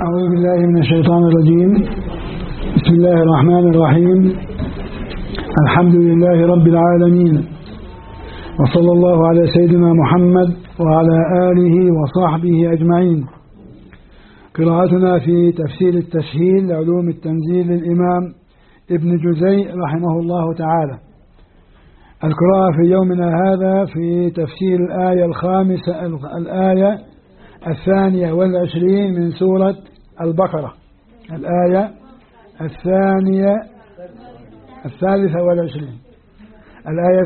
أعوذ بالله من الشيطان الرجيم. بسم الله الرحمن الرحيم. الحمد لله رب العالمين، وصلى الله على سيدنا محمد وعلى آله وصحبه أجمعين. قراءتنا في تفسير التسهيل لعلوم التنزيل للإمام ابن جزي رحمه الله تعالى. القراءة في يومنا هذا في تفسير الآية 22 من سورة البقرة. الآية 23. الآية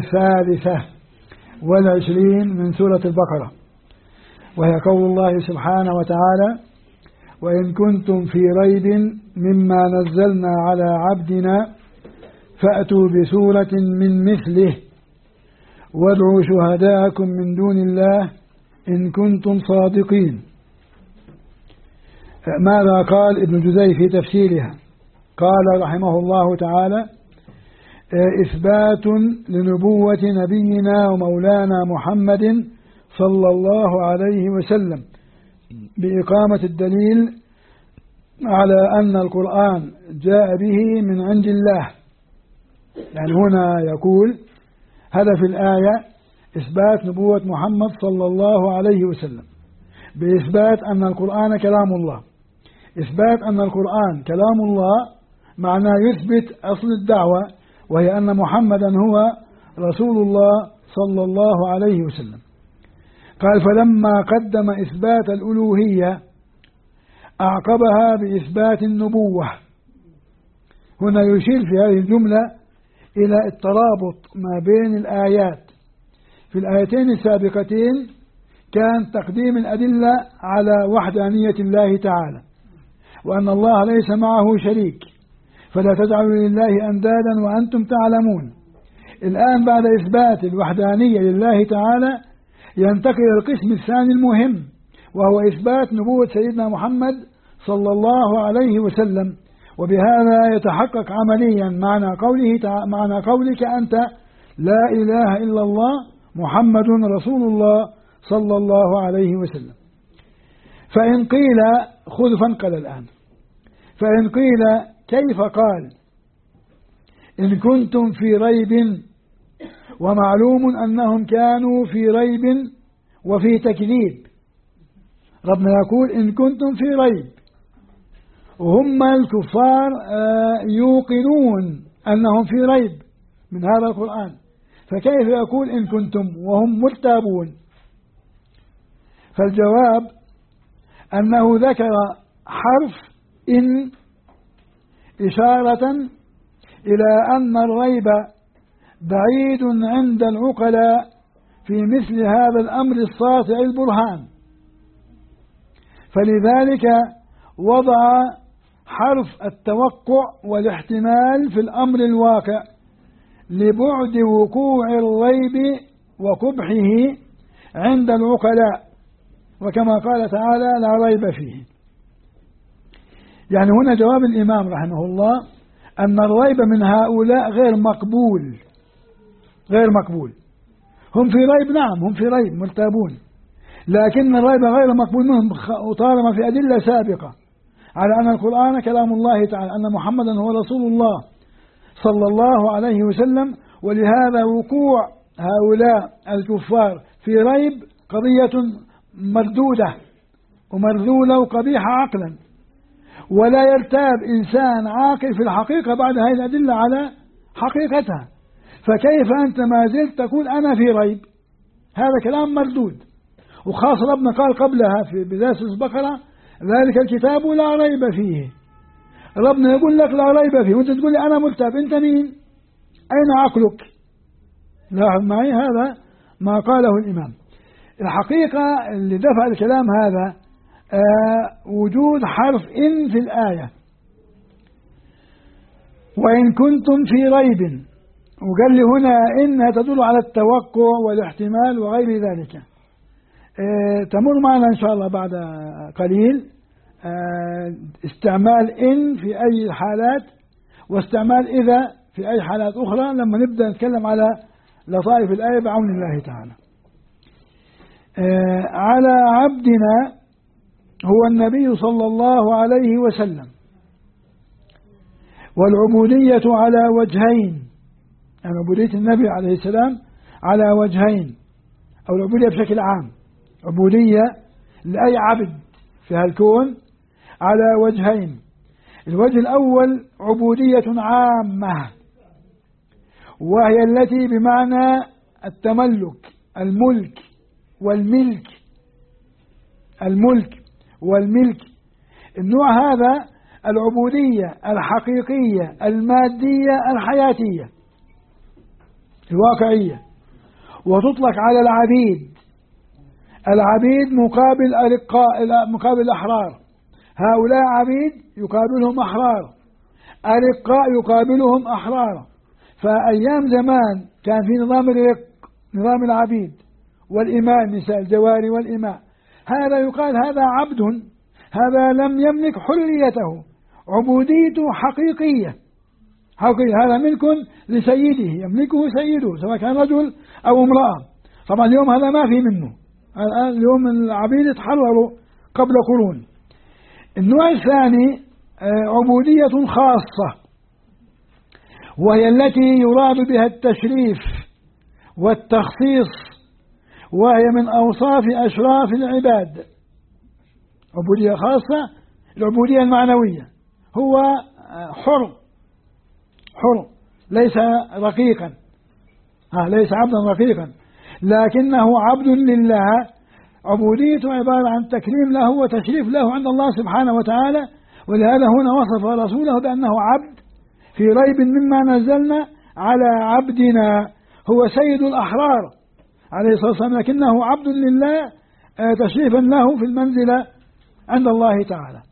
23 من سورة البقرة، وهي قول الله سبحانه وتعالى: وإن كنتم في ريب مما نزلنا على عبدنا فأتوا بسورة من مثله وادعوا شهداءكم من دون الله إن كنتم صادقين. ماذا قال ابن جزي في تفسيرها؟ قال رحمه الله تعالى: إثبات لنبوة نبينا ومولانا محمد صلى الله عليه وسلم بإقامة الدليل على أن القرآن جاء به من عند الله. يعني هنا يقول هدف الآية إثبات نبوة محمد صلى الله عليه وسلم بإثبات أن القرآن كلام الله. إثبات أن القرآن كلام الله معناه يثبت أصل الدعوة، وهي أن محمدا هو رسول الله صلى الله عليه وسلم. قال: فلما قدم إثبات الألوهية أعقبها بإثبات النبوة. هنا يشير في هذه الجملة إلى الترابط ما بين الآيات. في الآيتين السابقتين كان تقديم الأدلة على وحدانية الله تعالى، وأن الله ليس معه شريك، فلا تجعلوا لله أندادا وأنتم تعلمون. الآن بعد إثبات الوحدانية لله تعالى ينتقل إلى القسم الثاني المهم، وهو إثبات نبوة سيدنا محمد صلى الله عليه وسلم. وبهذا يتحقق عمليا معنى قولك أنت: لا إله إلا الله محمد رسول الله صلى الله عليه وسلم. فإن قيل خذ فانقل الآن، فإن قيل كيف قال إن كنتم في ريب، ومعلوم أنهم كانوا في ريب وفي تكذيب. ربنا يقول إن كنتم في ريب، وهم الكفار يوقنون أنهم في ريب من هذا القرآن، فكيف يقول إن كنتم وهم مرتابون؟ فالجواب أنه ذكر حرف إن إشارة إلى أن الريب بعيد عند العقلاء في مثل هذا الأمر الساطع البرهان، فلذلك وضع حرف التوقع والاحتمال في الأمر الواقع لبعد وقوع الريب وقبحه عند العقلاء، وكما قال تعالى: لا ريب فيه. يعني هنا جواب الإمام رحمه الله أن الريب من هؤلاء غير مقبول. هم في ريب، نعم هم في ريب مرتابون، لكن الريب غير مقبول منهم، وطالما في أدلة سابقة على أن القرآن كلام الله تعالى، أن محمدا هو رسول الله صلى الله عليه وسلم. ولهذا وقوع هؤلاء الكفار في ريب قضية مردودة ومرذولة وقبيحة عقلا، ولا يرتاب إنسان عاقل في الحقيقة بعد هذه الأدلة على حقيقتها. فكيف أنت ما زلت تقول أنا في ريب؟ هذا كلام مردود. وخاصة ربنا قال قبلها في بداية البقرة: ذلك الكتاب لا ريب فيه. ربنا يقول لك لا ريب فيه، وانت تقول لي أنا مرتاب. انت مين؟ أين عقلك؟ لاحظ معي هذا ما قاله الإمام. الحقيقة اللي دفع الكلام هذا وجود حرف إن في الآية، وإن كنتم في ريب، وقال لي هنا إنها تدل على التوقع والاحتمال وغير ذلك. تمر معنا إن شاء الله بعد قليل استعمال إن في أي الحالات، واستعمال إذا في أي حالات أخرى، لما نبدأ نتكلم على لطائف الآية بعون الله تعالى. على عبدنا هو النبي صلى الله عليه وسلم، والعبودية على وجهين، يعني عبودية النبي عليه السلام على وجهين، أو العبودية بشكل عام، عبودية لأي عبد في هالكون على وجهين. الوجه الأول عبودية عامة، وهي التي بمعنى التملك، الملك والملك، الملك والملك. النوع هذا العبودية الحقيقية المادية الحياتية الواقعية، وتطلق على العبيد. العبيد مقابل الرقاء، مقابل الأحرار. هؤلاء عبيد يقابلهم أحرار، الرقاء يقابلهم أحرار. فأيام زمان كان في نظام الرق، نظام العبيد والإماء، النساء الجواري والإماء. هذا يقال هذا عبد، هذا لم يملك حريته، عبوديته حقيقية حقيقية، هذا ملك لسيده يملكه سيده سواء كان رجل أو امرأة. طبعا اليوم هذا ما في منه، اليوم العبيد تحرروا قبل قرون. النوع الثاني عبودية خاصة، وهي التي يراد بها التشريف والتخصيص، وهي من أوصاف أشراف العباد. عبودية خاصة، العبودية المعنوية، هو حر ليس رقيقا، ليس عبدا رقيقا، لكنه عبد لله. عبوديته عبارة عن تكريم له وتشريف له عند الله سبحانه وتعالى. ولهذا هنا وصف رسوله بأنه عبد في ريب مما نزلنا على عبدنا، هو سيد الأحرار عليه الصلاة والسلام، لكنه عبد لله تشريفا له في المنزلة عند الله تعالى.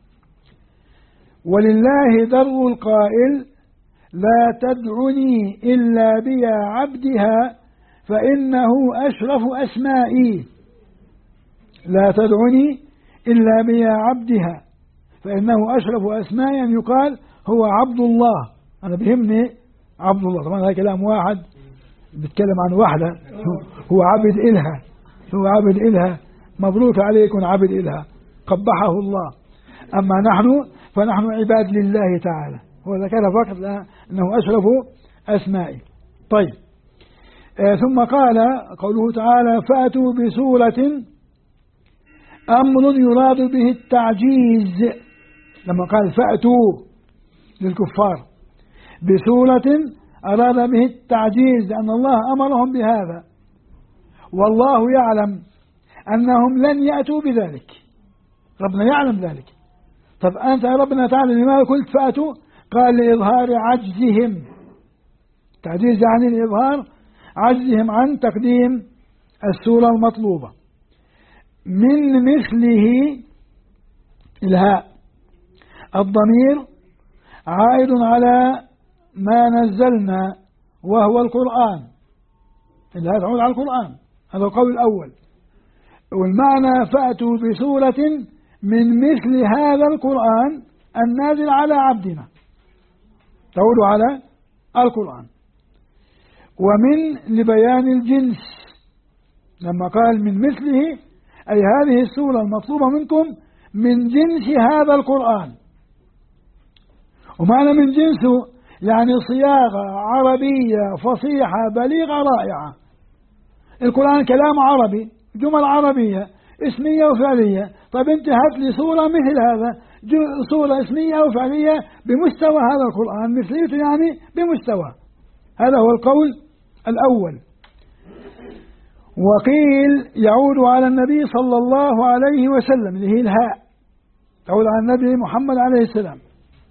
ولله در القائل لا تدعني إلا بيا عبدها فإنه أشرف أسمائي. لا تدعني إلا بيا عبدها فإنه أشرف أسمائي، أن يقال هو عبد الله. أنا بهمني عبد الله، طبعا هذا كلام واحد بيتكلم عن واحدة، هو عبد إلها، هو عبد إلها، مبروك عليكم عبد إلها، قبحه الله. أما نحن فنحن عباد لله تعالى، هو ذكر فقط أنه أشرف أسمائي. طيب، ثم قال قوله تعالى فأتوا بسورة، أمر يراد به التعجيز. لما قال فأتوا للكفار بسورة أراد به التعجيز، لأن الله أمرهم بهذا، والله يعلم أنهم لن يأتوا بذلك، ربنا يعلم ذلك. طب أنت يا ربنا تعالى لماذا قلت فأتوا؟ قال لإظهار عجزهم، تعجيز يعني لإظهار عجزهم عن تقديم السورة المطلوبة. من مثله الهاء الضمير عائد على ما نزلنا وهو القرآن، الهاء تعود على القرآن، هذا القول الأول. والمعنى فأتوا بسورة من مثل هذا القرآن النازل على عبدنا، تعود على القرآن. ومن لبيان الجنس، لما قال من مثله أي هذه السورة المطلوبة منكم من جنس هذا القرآن. ومعنى من جنسه يعني صياغة عربية فصيحة بليغة رائعة. القرآن كلام عربي، جمل عربية اسمية وفعلية. طيب انت هات لي صورة مثل هذا، صورة اسمية وفعلية بمستوى هذا القرآن، مثليته يعني بمستوى. هذا هو القول الأول. وقيل يعود على النبي صلى الله عليه وسلم، اللي هي الهاء تعود على النبي محمد عليه السلام.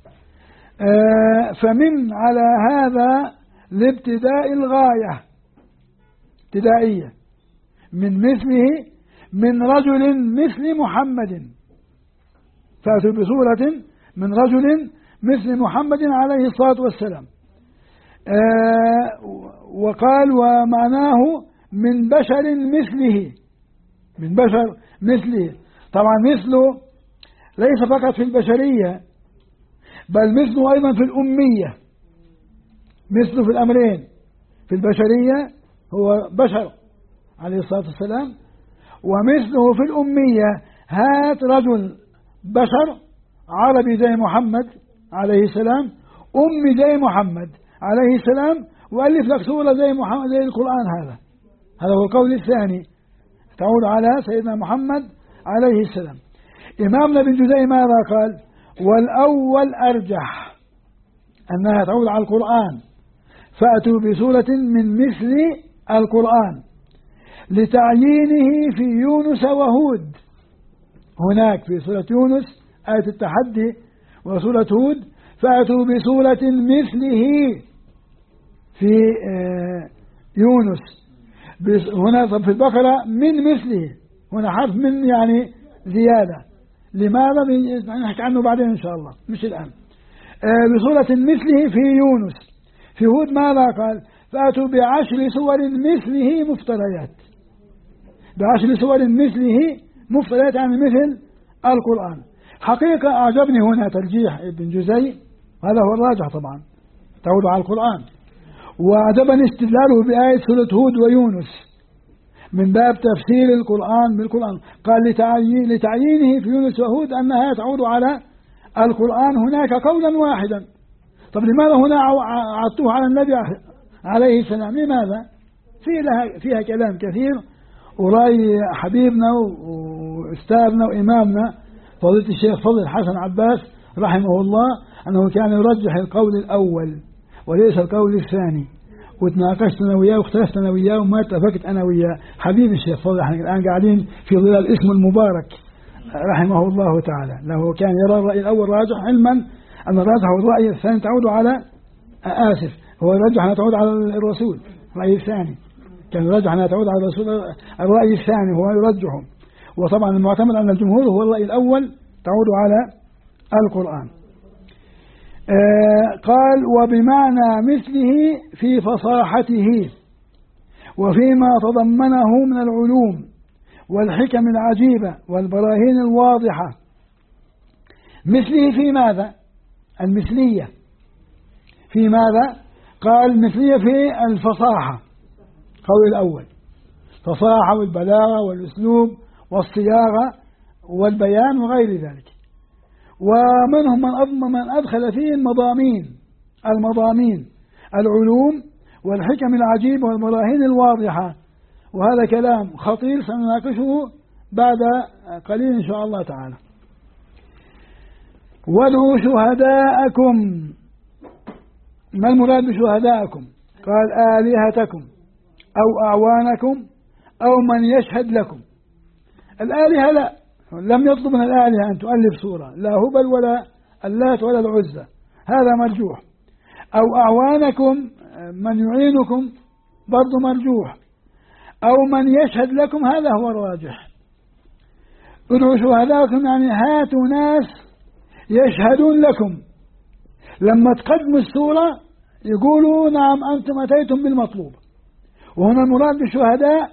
فمن على هذا لابتداء الغاية، ابتدائية، من مثله من رجل مثل محمد، فأتوا بصورة من رجل مثل محمد عليه الصلاة والسلام. وقال ومعناه من بشر مثله، من بشر مثله. طبعا مثله ليس فقط في البشرية، بل مثله أيضا في الأمية، مثله في الأمرين، في البشرية هو بشر عليه الصلاة والسلام، ومثله في الأمية هات رجل بشر عربي زي محمد عليه السلام، أمي زي محمد عليه السلام، وألف لك سورة زي محمد زي القرآن. هذا هو القول الثاني، تعود على سيدنا محمد عليه السلام. إمامنا ابن جزي ماذا قال؟ والأول أرجح أنها تعود على القرآن، فأتوا بسورة من مثل القرآن لتعيينه في يونس وهود. هناك في سورة يونس آية التحدي وسورة هود فأتوا بسورة مثله في يونس. هنا في البقرة من مثله، هنا حرف من يعني زيادة. لماذا؟ نحكي عنه بعدين إن شاء الله مش الآن. بسورة مثله في يونس. في هود ماذا قال؟ فأتوا بعشر سور مثله مفتريات. بعشر سور مثله مفتريات يعني مثل القرآن. حقيقة أعجبني هنا ترجيح ابن جزي، هذا هو الراجح طبعا، تعود على القرآن. وأعجبني استدلاله بآية سورة هود ويونس من باب تفسير القرآن بالقرآن. قال لتعيينه في يونس وهود أنها تعود على القرآن هناك قولا واحدا. طب لماذا هنا عطوه على النبي عليه السلام؟ لماذا؟ فيها كلام كثير، ورأي حبيبنا وأستاذنا وإمامنا فضيلة الشيخ فضل الحسن عباس رحمه الله أنه كان يرجح القول الأول وليس القول الثاني. وتناقشت أنا وياه واختلفت أنا وياه وما اتفقت أنا وياه. حبيبي الشيخ فضل، احنا الآن قاعدين في ظلال اسم المبارك رحمه الله تعالى. له كان يرى الرأي الأول راجح، علما أن الراجح والرأي الثاني تعود على هو يرجح أنها تعود على الرسول. الرأي الثاني كان يرجح أنها تعود على الرسول، الرأي الثاني هو يرجحه. وطبعا المعتمد أن الجمهور هو الرأي الأول تعود على القرآن. قال وبمعنى مثله في فصاحته وفيما تضمنه من العلوم والحكم العجيبة والبراهين الواضحة. مثله في ماذا؟ المثلية في ماذا؟ قال مثلية في الفصاحة، قول الأول فصاحة والبلاغة والأسلوب والصياغة والبيان وغير ذلك. ومنهم من أدخل فيه المضامين العلوم والحكم العجيبة والبراهين الواضحة. وهذا كلام خطير سنناقشه بعد قليل إن شاء الله تعالى. وادعوا شهداءكم. ما المراد بشهداءكم؟ قال آلهتكم أو أعوانكم أو من يشهد لكم. الآلهة لا، لم يطلب من الآلهة أن تؤلف سورة، لا هبل ولا اللات ولا العزى، هذا مرجوح. أو أعوانكم من يعينكم برضو مرجوح. أو من يشهد لكم هذا هو الراجح. ادعوا شهداءكم يعني هاتوا ناس يشهدون لكم. لما تقدموا السورة يقولوا نعم أنتم أتيتم بالمطلوب. وهنا المراد بالشهداء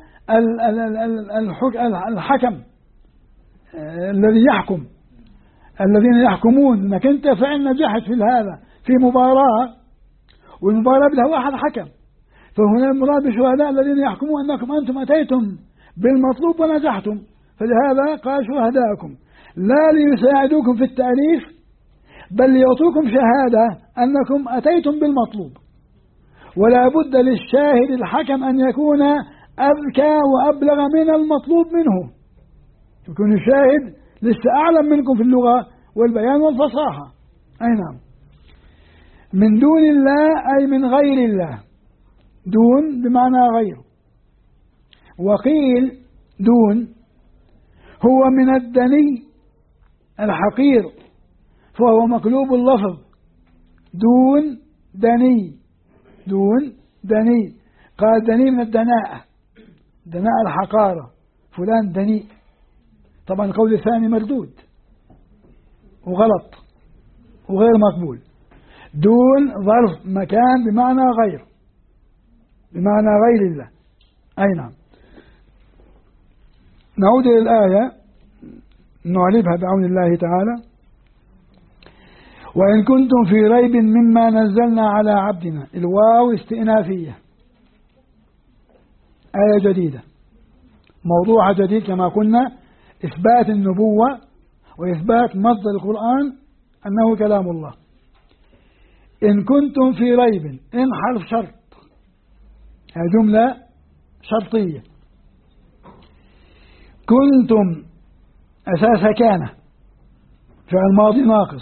الحكم الذي يحكم، الذين يحكمون انك انت فعلا نجحت في هذا في مباراة، والمباراة بدها واحد حكم. فهنا المراد بالشهداء الذين يحكمون انكم انتم اتيتم بالمطلوب ونجحتم. فلهذا قال شهداءكم لا ليساعدوكم في التأليف بل ليعطوكم شهادة انكم اتيتم بالمطلوب. ولا بد للشاهد الحكم ان يكون أذكى وأبلغ من المطلوب منه، يكون الشاهد لسه أعلم منكم في اللغة والبيان والفصاحة. أي نعم. من دون الله أي من غير الله. دون بمعنى غير. وقيل دون هو من الدني الحقير فهو مقلوب اللفظ. دون دني، دون دني. قال دني من الدناءة، دناء الحقارة، فلان دنيء. طبعا القول الثاني مردود وغلط وغير مقبول. دون ظرف مكان بمعنى غير، بمعنى غير الله. أي نعم. نعود إلى الآية نعربها بعون الله تعالى. وإن كنتم في ريب مما نزلنا على عبدنا. الواو استئنافية، آية جديدة، موضوع جديد كما قلنا، إثبات النبوة وإثبات مصدر القرآن أنه كلام الله. إن كنتم في ريب، إن حرف شرط، هذه جملة شرطية. كنتم أساسها كان، فعل ماضي ناقص،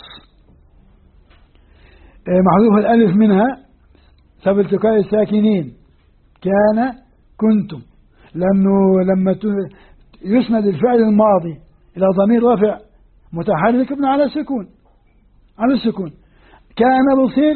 محذوف الألف منها سبب التقاء الساكنين، كان كنتم، لأنه لما يسند الفعل الماضي إلى ضمير رفع متحرك يبنى على السكون، على السكون. كان بصير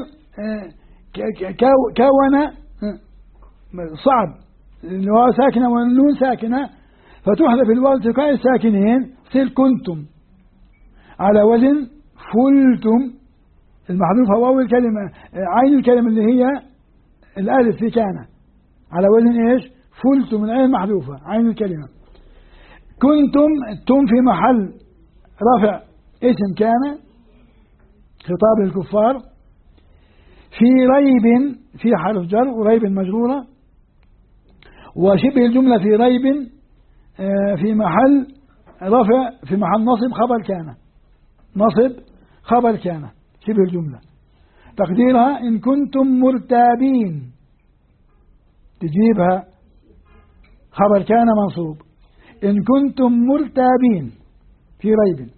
كون صعب، الواو ساكنة والنون ساكنة، فتحذف الواو التقاء الساكنين تصير كنتم، على وزن فلتم. المحذوفة واو الكلمة، عين الكلمة اللي هي الألف في كان، على وزن إيش؟ فلتم، العين المحذوفة عين الكلمة. كنتم، تم في محل رفع اسم كان، خطاب الكفار. في ريب، في حرف جر، وريب مجرورة، وشبه الجملة في ريب في محل رفع، في محل نصب خبر كان، نصب خبر كان شبه الجملة. تقديرها إن كنتم مرتابين، تجيبها خبر كان منصوب، إن كنتم مرتابين في ريب.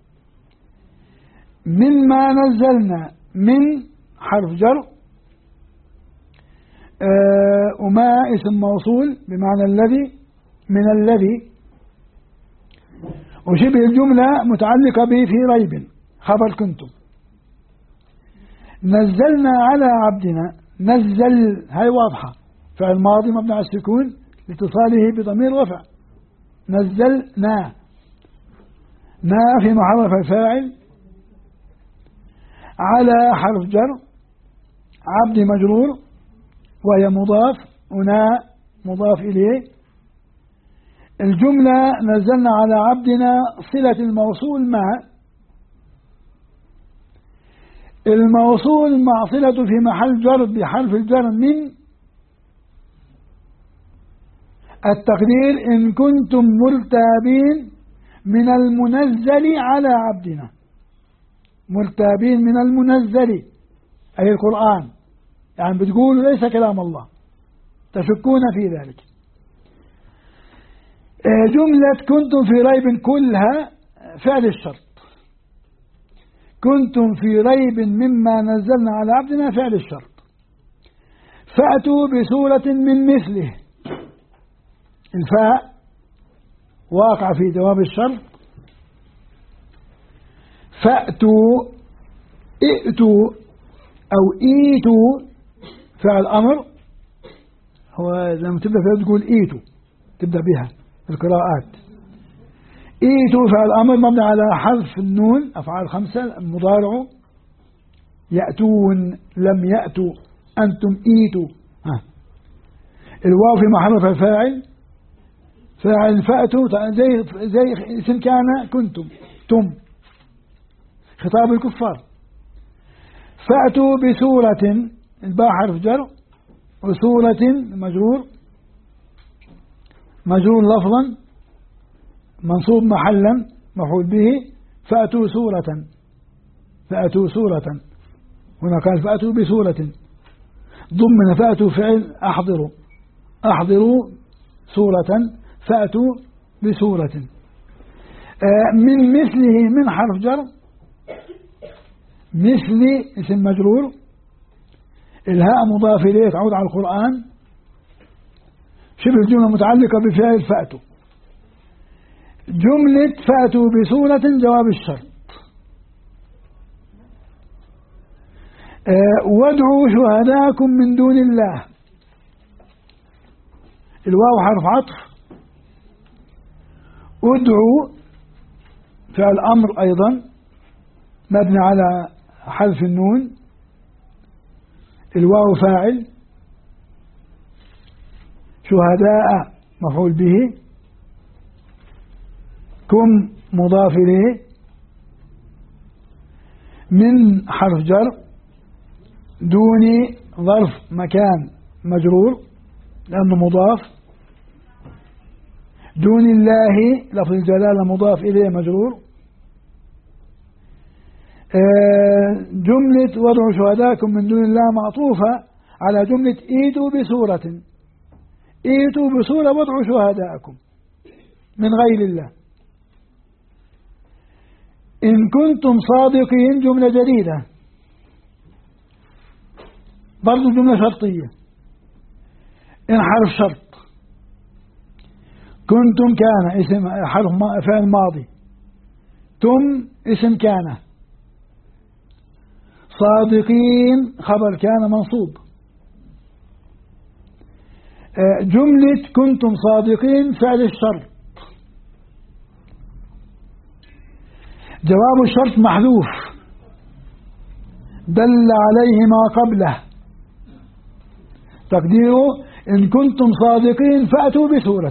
مما نزلنا، من حرف جر، وما اسم موصول بمعنى الذي، من الذي، وشبه الجملة متعلقة به في ريب خبر كنتم. نزلنا على عبدنا، نزل هاي واضحة، فعل ماضي مبني على السكون لاتصاله بضمير رفع. نزلنا، نا في محل الفاعل، على حرف جر، عبد مجرور وهي مضاف، ونا مضاف إليه. الجملة نزلنا على عبدنا صلة الموصول مع، الموصول مع صلة في محل جر بحرف الجر من. التقدير إن كنتم مرتابين من المنزل على عبدنا، مرتابين من المنزل أي القرآن، يعني بتقولوا ليس كلام الله، تشكون في ذلك. جملة كنتم في ريب كلها فعل الشرط، كنتم في ريب مما نزلنا على عبدنا فعل الشرط. فأتوا بسورة من مثله، الفاء واقع في جواب الشرط. فأتوا، ائتوا أو ايتوا فعل أمر، هو لما تبدأ فيها تقول ايتوا، تبدأ بها القراءات. ايتوا فعل أمر مبني على حذف النون، أفعال خمسة، المضارع يأتون، لم يأتوا، أنتم ايتوا. الواو في محل الفاعل، فاعل فأتوا زي اسم كان كنتم، تم، خطاب الكفار. فأتوا بسورة، الباء حرف جر، وسورة مجرور، مجرور لفظا منصوب محلا مفعول به. فأتوا سورة، فأتوا سورة، هنا قال فأتوا بسورة، ضمن فأتوا فعل أحضروا، أحضروا سورة، فأتوا بسورة. من مثله، من حرف جر، مثل اسم مجرور، الهاء مضاف إليه تعود على القرآن، شبه الجملة متعلقة بفعل فأتوا. جملة فأتوا بسورة جواب الشرط. وادعوا شهداءكم من دون الله، الواو حرف عطف. ادعوا فعل أمر أيضا مبني على حذف النون، الواو فاعل، شهداء مفعول به، كم مضاف إليه. من حرف جر، دوني ظرف مكان مجرور لأنه مضاف. دون الله لفظ الجلالة مضاف إليه مجرور. جملة وادعوا شهداءكم من دون الله معطوفة على جملة ائتوا بسورة، ائتوا بسورة وادعوا شهداءكم من غير الله. إن كنتم صادقين جملة جديدة برضو جملة شرطية، إن حرف شرط. كنتم كان اسم حرف فعل ماضي، تم اسم كان، صادقين خبر كان منصوب. جملة كنتم صادقين فعل الشرط، جواب الشرط محذوف دل عليه ما قبله، تقديره إن كنتم صادقين فأتوا بسورة،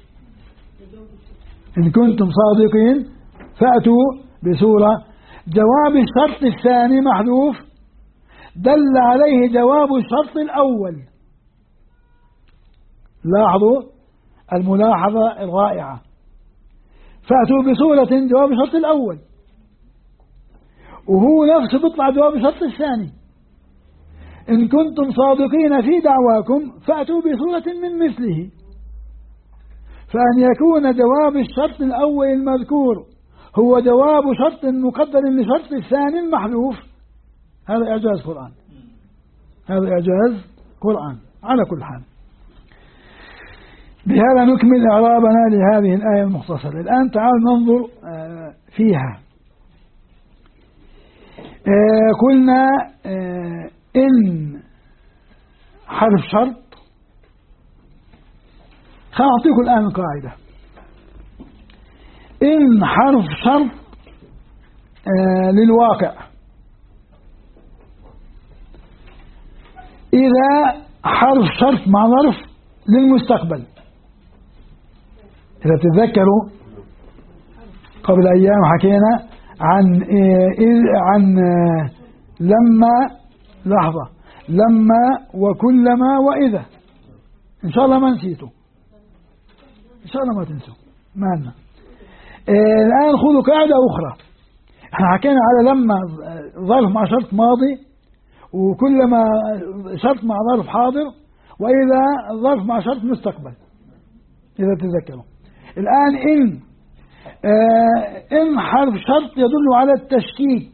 إن كنتم صادقين فأتوا بسورة. جواب الشرط الثاني محذوف دل عليه جواب الشرط الأول. لاحظوا الملاحظة الرائعة، فأتوا بسورة جواب الشرط الأول، وهو نفسه بيطلع جواب الشرط الثاني. إن كنتم صادقين في دعواكم فأتوا بسورة من مثله. فأن يكون جواب الشرط الأول المذكور هو جواب شرط مقدر لشرط الثاني المحذوف، هذا إعجاز قرآن، هذا إعجاز قرآن على كل حال. بهذا نكمل إعرابنا لهذه الآية المختصرة. الآن تعالوا ننظر فيها. قلنا إن حرف شرط. خلينا أعطيكم الآن القاعدة. إن حرف شرط للواقع، إذا حرف شرط مع ظرف للمستقبل. إذا تتذكروا قبل أيام حكينا عن لما، لحظة، لما وكلما وإذا. إن شاء الله ما نسيتوا، إن شاء الله ما تنسوا معنا. الآن خذوا قاعدة أخرى. احنا حكينا على لما ظرف مع شرط ماضي، وكلما شرط مع ظرف حاضر، وإذا ظرف مع شرط مستقبل إذا تذكروا. الآن إن حرف شرط يدل على التشكيك،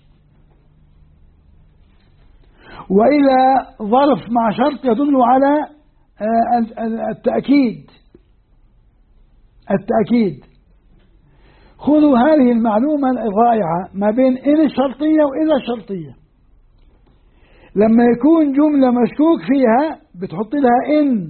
وإذا ظرف مع شرط يدل على التأكيد. خذوا هذه المعلومة الرائعة ما بين إن الشرطية وإذا الشرطية. لما يكون جملة مشكوك فيها بتحط لها إن،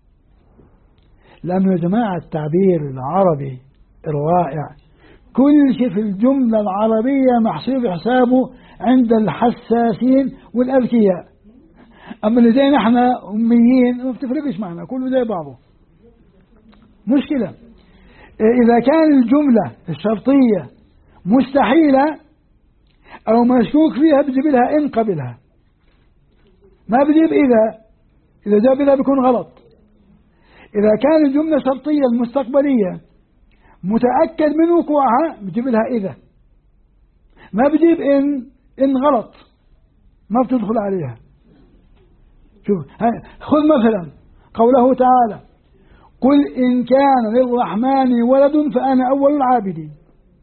لأنه يا جماعة التعبير العربي الرائع كل شيء في الجملة العربية محسوب حسابه عند الحساسين والأذكياء. أما اللي زينا احنا أميين ما بتفرقش معنا، كله زي بعضه. مشكلة إذا كان الجملة الشرطية مستحيلة أو مشكوك فيها بجيب لها إن قبلها، ما بجيب إذا جاب إذا بيكون غلط. إذا كان الجملة الشرطية المستقبلية متأكد من وقوعها بجيب لها إذا، ما بجيب إن غلط ما بتدخل عليها. شوف خذ مثلا قوله تعالى: قل إن كان للرحمن ولد فأنا أول العابدين.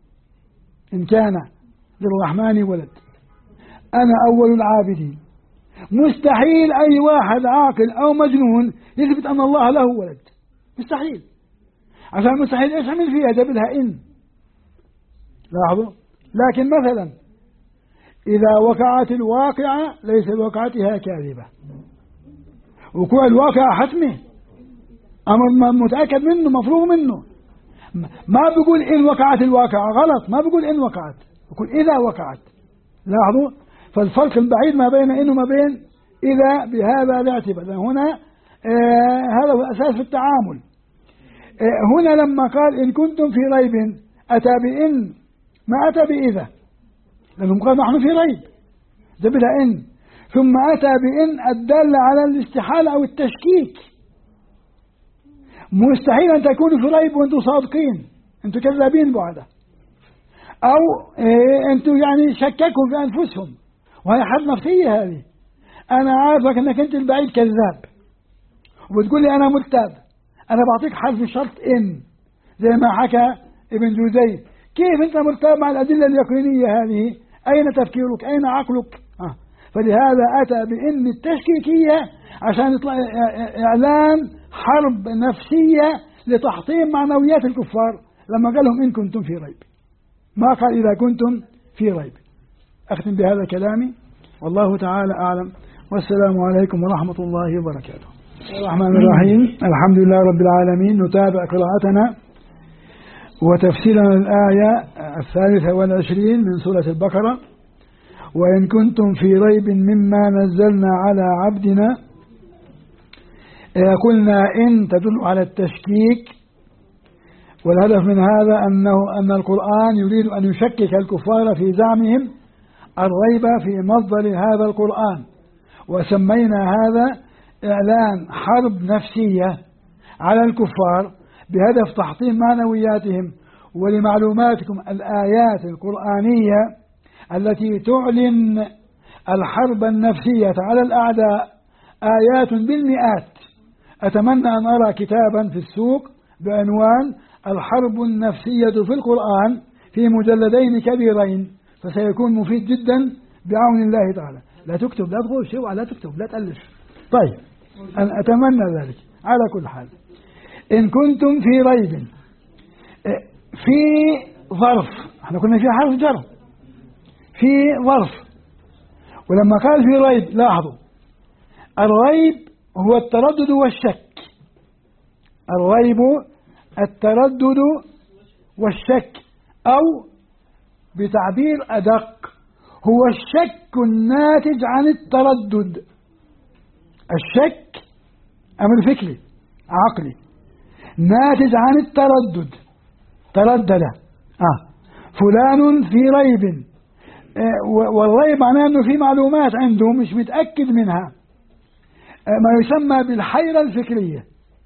إن كان للرحمن ولد أنا أول العابدين. مستحيل أي واحد عاقل أو مجنون يثبت أن الله له ولد، مستحيل. عشان مستحيل إيش عمل فيها؟ جاب لها إن. لاحظوا. لكن مثلا إذا وقعت الواقعة ليس لوقعتها كاذبة، وقوع الواقعة حتمي، أمر متأكد منه مفروغ منه. ما بيقول إن وقعت الواقعة، غلط، ما بيقول إن وقعت، بيقول إذا وقعت. لاحظوا. فالفرق البعيد ما بين إن وما بين إذا بهذا الاعتبار. هنا هذا هو أساس في التعامل. هنا لما قال إن كنتم في ريب أتى بإن، ما أتى بإذا، لأنهم قال نحن في ريب، جاب لها إن، ثم أتى بإن الدالة على الاستحالة أو التشكيك. مستحيل أن تكونوا في ريب وأنتم صادقين، أنتم كذابين بعده. أو أنتم يعني شككوا في أنفسهم، وهي حرب نفسية هذه. أنا عارفك أنك أنت البعيد كذاب وبتقول لي أنا مرتاب، أنا بعطيك حرف شرط إن زي ما حكى ابن جوزي. كيف أنت مرتاب مع الأدلة اليقينية هذه؟ أين تفكيرك؟ أين عقلك؟ فلهذا أتى بإن التشكيكية عشان يطلع إعلان حرب نفسية لتحطيم معنويات الكفار، لما قال لهم إن كنتم في ريب، ما قال إذا كنتم في ريب. أختم بهذا كلامي، والله تعالى أعلم، والسلام عليكم ورحمة الله وبركاته. الرحمن الرحيم، الحمد لله رب العالمين. نتابع قراءتنا وتفسيرنا الآية 23 من سورة البقرة. وإن كنتم في ريب مما نزلنا على عبدنا. قلنا إن تدل على التشكيك، والهدف من هذا أن القرآن يريد أن يشكك الكفار في زعمهم الريب في مصدر هذا القرآن، وسمينا هذا إعلان حرب نفسية على الكفار بهدف تحطيم معنوياتهم. ولمعلوماتكم الآيات القرآنية التي تعلن الحرب النفسية على الأعداء آيات بالمئات. أتمنى أن أرى كتابا في السوق بعنوان الحرب النفسية في القرآن في مجلدين كبيرين، فسيكون مفيد جدا بعون الله تعالى. لا تكتب، لا تغش، لا تكتب، لا تألف. طيب، أنا أتمنى ذلك. على كل حال، إن كنتم في ريب، في ظرف، احنا كنا في حرف جر، في ظرف. ولما قال في ريب، لاحظوا الريب هو التردد والشك. الريب التردد والشك، أو بتعبير أدق هو الشك الناتج عن التردد. الشك أمر فكري عقلي ناتج عن التردد. تردد فلان في ريب، والريب معناه أنه في معلومات عنده مش متأكد منها، ما يسمى بالحيرة الفكرية.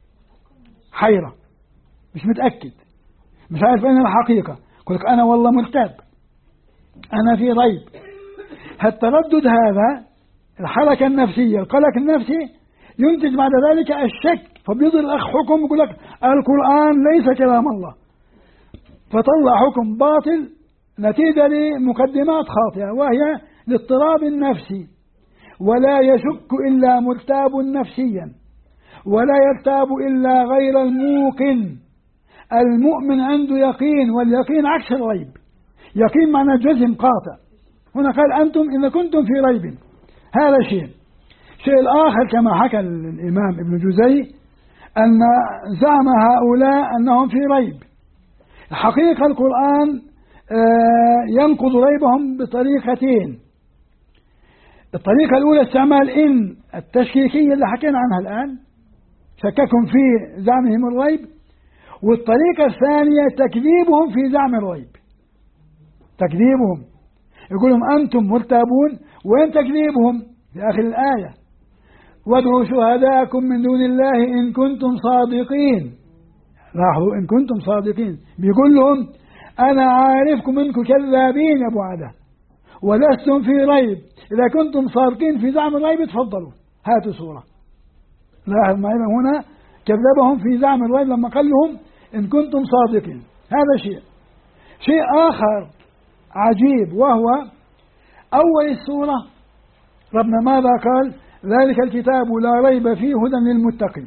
حيرة، مش متأكد، مش عارف أين الحقيقة. يقول لك أنا والله مرتاب، أنا في ريب. التردد هذا الحركة النفسية، القلق النفسي ينتج بعد ذلك الشك، فبيضل الأخ حكم يقول لك القرآن ليس كلام الله، فطلع حكم باطل نتيجة لمقدمات خاطئة، وهي الاضطراب النفسي. ولا يشك إلا مرتاب نفسيا، ولا يرتاب إلا غير الموقن. المؤمن عنده يقين، واليقين عكس الريب. يقين معنى جزم قاطع. هنا قال أنتم إذا كنتم في ريب، هذا شيء الآخر كما حكى الإمام ابن جوزي أن زعم هؤلاء أنهم في ريب. حقيقة القرآن ينقض ريبهم بطريقتين. الطريقة الأولى استعمال إن التشكيكية اللي حكينا عنها الآن، شككهم في زعمهم الريب. والطريقة الثانية تكذيبهم في زعم الريب. تكذيبهم، يقولون أنتم مرتابون، وين تكذيبهم؟ في آخر الآية وادعوا شهداءكم من دون الله إن كنتم صادقين. لاحظوا، إن كنتم صادقين، بيقول لهم أنا عارفكم إنكم كذابين يا أبو عدا، ولستم في ريب. إذا كنتم صادقين في زعم الريب تفضلوا هاتوا صورة. لاحظ معي هنا كذبهم في زعم الريب لما قال لهم إن كنتم صادقين. هذا شيء آخر عجيب، وهو أول السورة ربنا ماذا قال؟ ذلك الكتاب لا ريب فيه هدى للمتقين.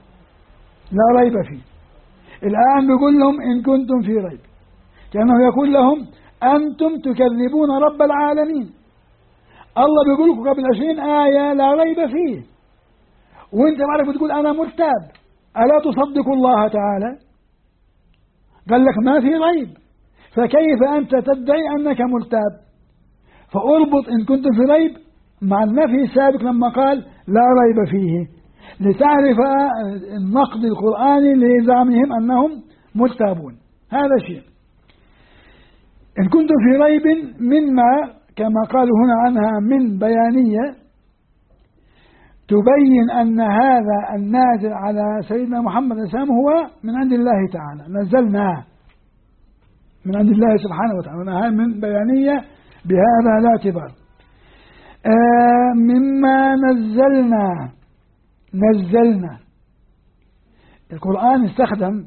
لا ريب فيه. الآن بيقول لهم إن كنتم في ريب، كأنه يقول لهم أنتم تكذبون رب العالمين. الله بيقول لكم قبل 20 آية لا ريب فيه، وانت معرف بتقول أنا مرتاب. ألا تصدق الله تعالى؟ قال لك ما في ريب، فكيف أنت تدعي أنك مرتاب؟ فأربط إن كنتم في ريب مع النفي السابق لما قال لا ريب فيه، لتعرف النقد القرآني لزعمهم أنهم مرتابون. هذا شيء. إن كنتم في ريب مما كما قالوا هنا عنها من بيانية تبين أن هذا النازل على سيدنا محمد السلام هو من عند الله تعالى. من عند الله سبحانه وتعالى، ونهاية من بيانية بهذا لا اعتبار. مما نزلنا القرآن استخدم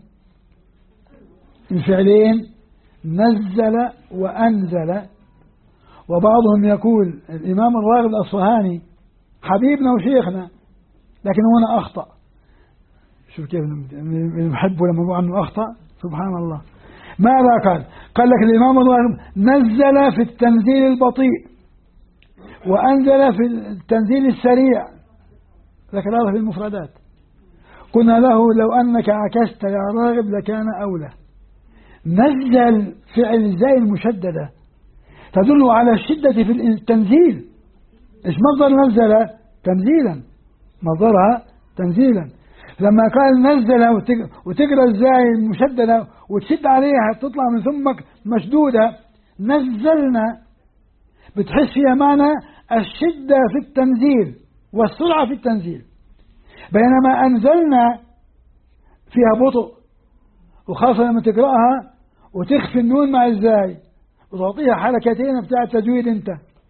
الفعلين نزل وأنزل. وبعضهم يقول الإمام الراغب الأصفهاني حبيبنا وشيخنا لكن هنا أخطأ. شوف كيف نحبه لما نقول عنه أخطأ، سبحان الله. ماذا قال؟ قال لك الإمام الراغب نزل في التنزيل البطيء وأنزل في التنزيل السريع، ذكر هذا في المفردات. قلنا له لو أنك عكست يا راغب لكان أولى. نزل فعل زي المشددة تدل على الشدة في التنزيل. إيش مصدر نزل؟ تنزيلا، مصدرها تنزيلا. لما قال نزل وتقرأ الزاي المشددة وتشد عليها تطلع من ثمك مشدودة، نزلنا بتحس فيها معنى الشدة في التنزيل والسرعة في التنزيل، بينما أنزلنا فيها بطء، وخاصة لما تقرأها وتخفي النون مع الزاي وتعطيها حركتين بتاع التجويد انت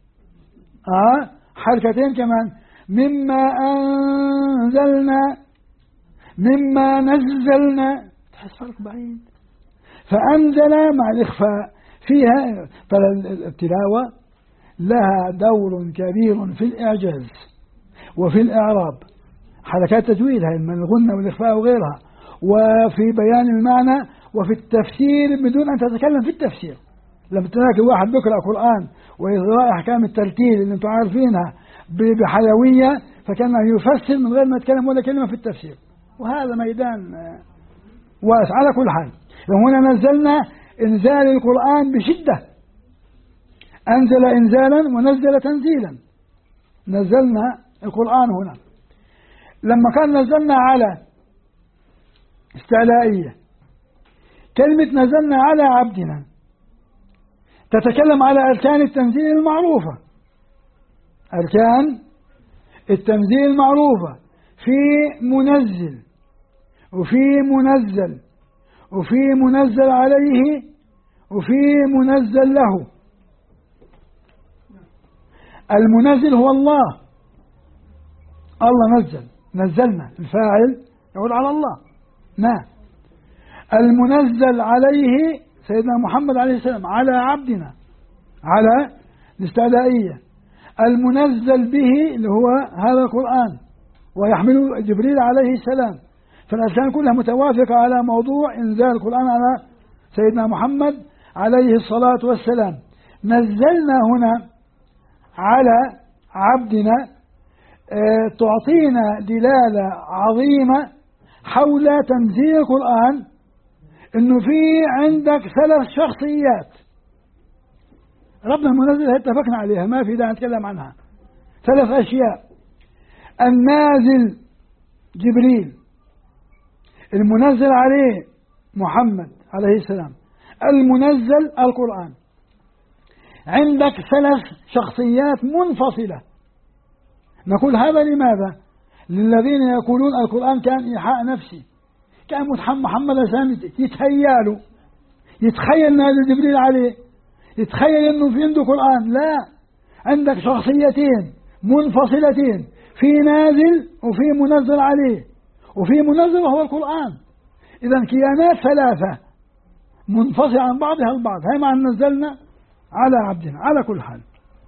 حركتين كمان. مما أنزلنا مما نزلنا، تحس فرق بعيد. فأنزل مع الإخفاء فيها. فالتلاوة لها دور كبير في الإعجاز وفي الإعراب، حركات تجويد هاي من الغنة والإخفاء وغيرها، وفي بيان المعنى وفي التفسير بدون أن تتكلم في التفسير. لما تلاقي واحد بيقرأ قرآن ويقرأ أحكام الترتيل اللي أنتم عارفينها بحيوية فكان يفسر من غير ما يتكلم ولا كلمة في التفسير، وهذا ميدان واسع. على كل حال هنا نزلنا إنزال القرآن بشدة، أنزل إنزالا ونزل تنزيلا. نزلنا القرآن هنا. لما كان نزلنا على استعلائية، كلمة نزلنا على عبدنا تتكلم على أركان التنزيل المعروفة. أركان التنزيل المعروفة في منزل وفي منزل وفي منزل عليه وفي منزل له. المنزل هو الله، الله نزلنا، الفاعل يقول على الله. نعم. المنزل عليه سيدنا محمد عليه السلام على عبدنا، على الاستعلائية. المنزل به اللي هو هذا القرآن ويحمله جبريل عليه السلام. فالأركان كلها متوافقة على موضوع إنزال القرآن على سيدنا محمد عليه الصلاة والسلام. نزلنا هنا على عبدنا تعطينا دلالة عظيمة حول تنزيل القرآن، إنه في عندك 3 شخصيات ربنا المنزل اتفقنا عليها، ما في داعي نتكلم عنها. 3 أشياء: النازل جبريل، المنزل عليه محمد عليه السلام، المنزل القرآن. عندك 3 شخصيات منفصلة. نقول هذا لماذا؟ للذين يقولون القرآن كان إيحاء نفسي، كان محمد الإسلام يتهيأله، يتخيل نازل جبريل عليه، يتخيل أنه في عنده قرآن. لا، عندك شخصيتين منفصلتين، في نازل وفي منزل عليه، وفي منزل وهو القرآن. إذن كيانات 3 منفصلة عن بعضها البعض. هاي معنى نزلنا على عبدنا. على كل حال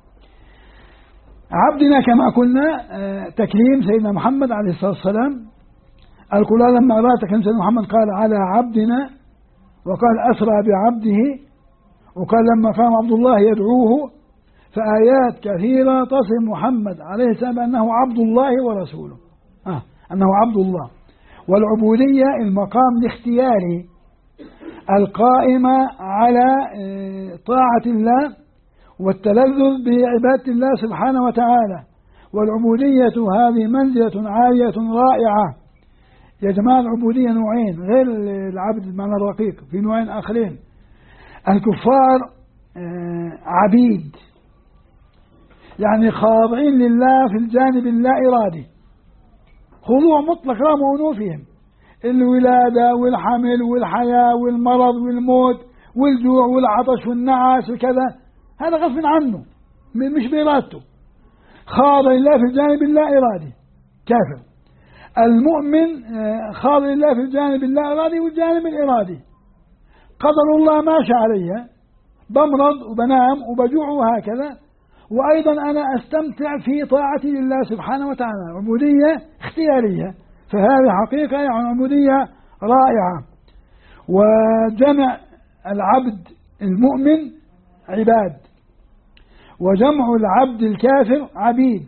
عبدنا كما قلنا تكريم سيدنا محمد عليه الصلاة والسلام. القرآن لما أراد تكريم سيدنا محمد قال على عبدنا، وقال أسرى بعبده، وقال لما قام عبد الله يدعوه. فآيات كثيرة تصف محمد عليه السلام أنه عبد الله ورسوله، أنه عبد الله. والعبودية المقام الاختياري القائمة على طاعة الله والتلذذ بعبادة الله سبحانه وتعالى. والعبودية هذه منزلة عالية رائعة. يا جماعة العبودية نوعين غير العبد بمعنى الرقيق، في نوعين آخرين. الكفار عبيد، يعني خاضعين لله في الجانب اللا إرادي، خضوع مطلق رغم أنوفهم، الولادة والحمل والحياة والمرض والموت والجوع والعطش والنعاس وكذا، هذا غصب عنه مش بإرادته، خاض لله في الجانب اللا إرادي كافر. المؤمن خاض لله في الجانب اللا إرادي والجانب الإرادي، قدر الله ما شاء علي، بمرض وبنام وبجوع وهكذا، وأيضا أنا أستمتع في طاعتي لله سبحانه وتعالى، عبودية اختيارية، فهذه حقيقة يعني عبودية رائعة. وجمع العبد المؤمن عباد، وجمع العبد الكافر عبيد،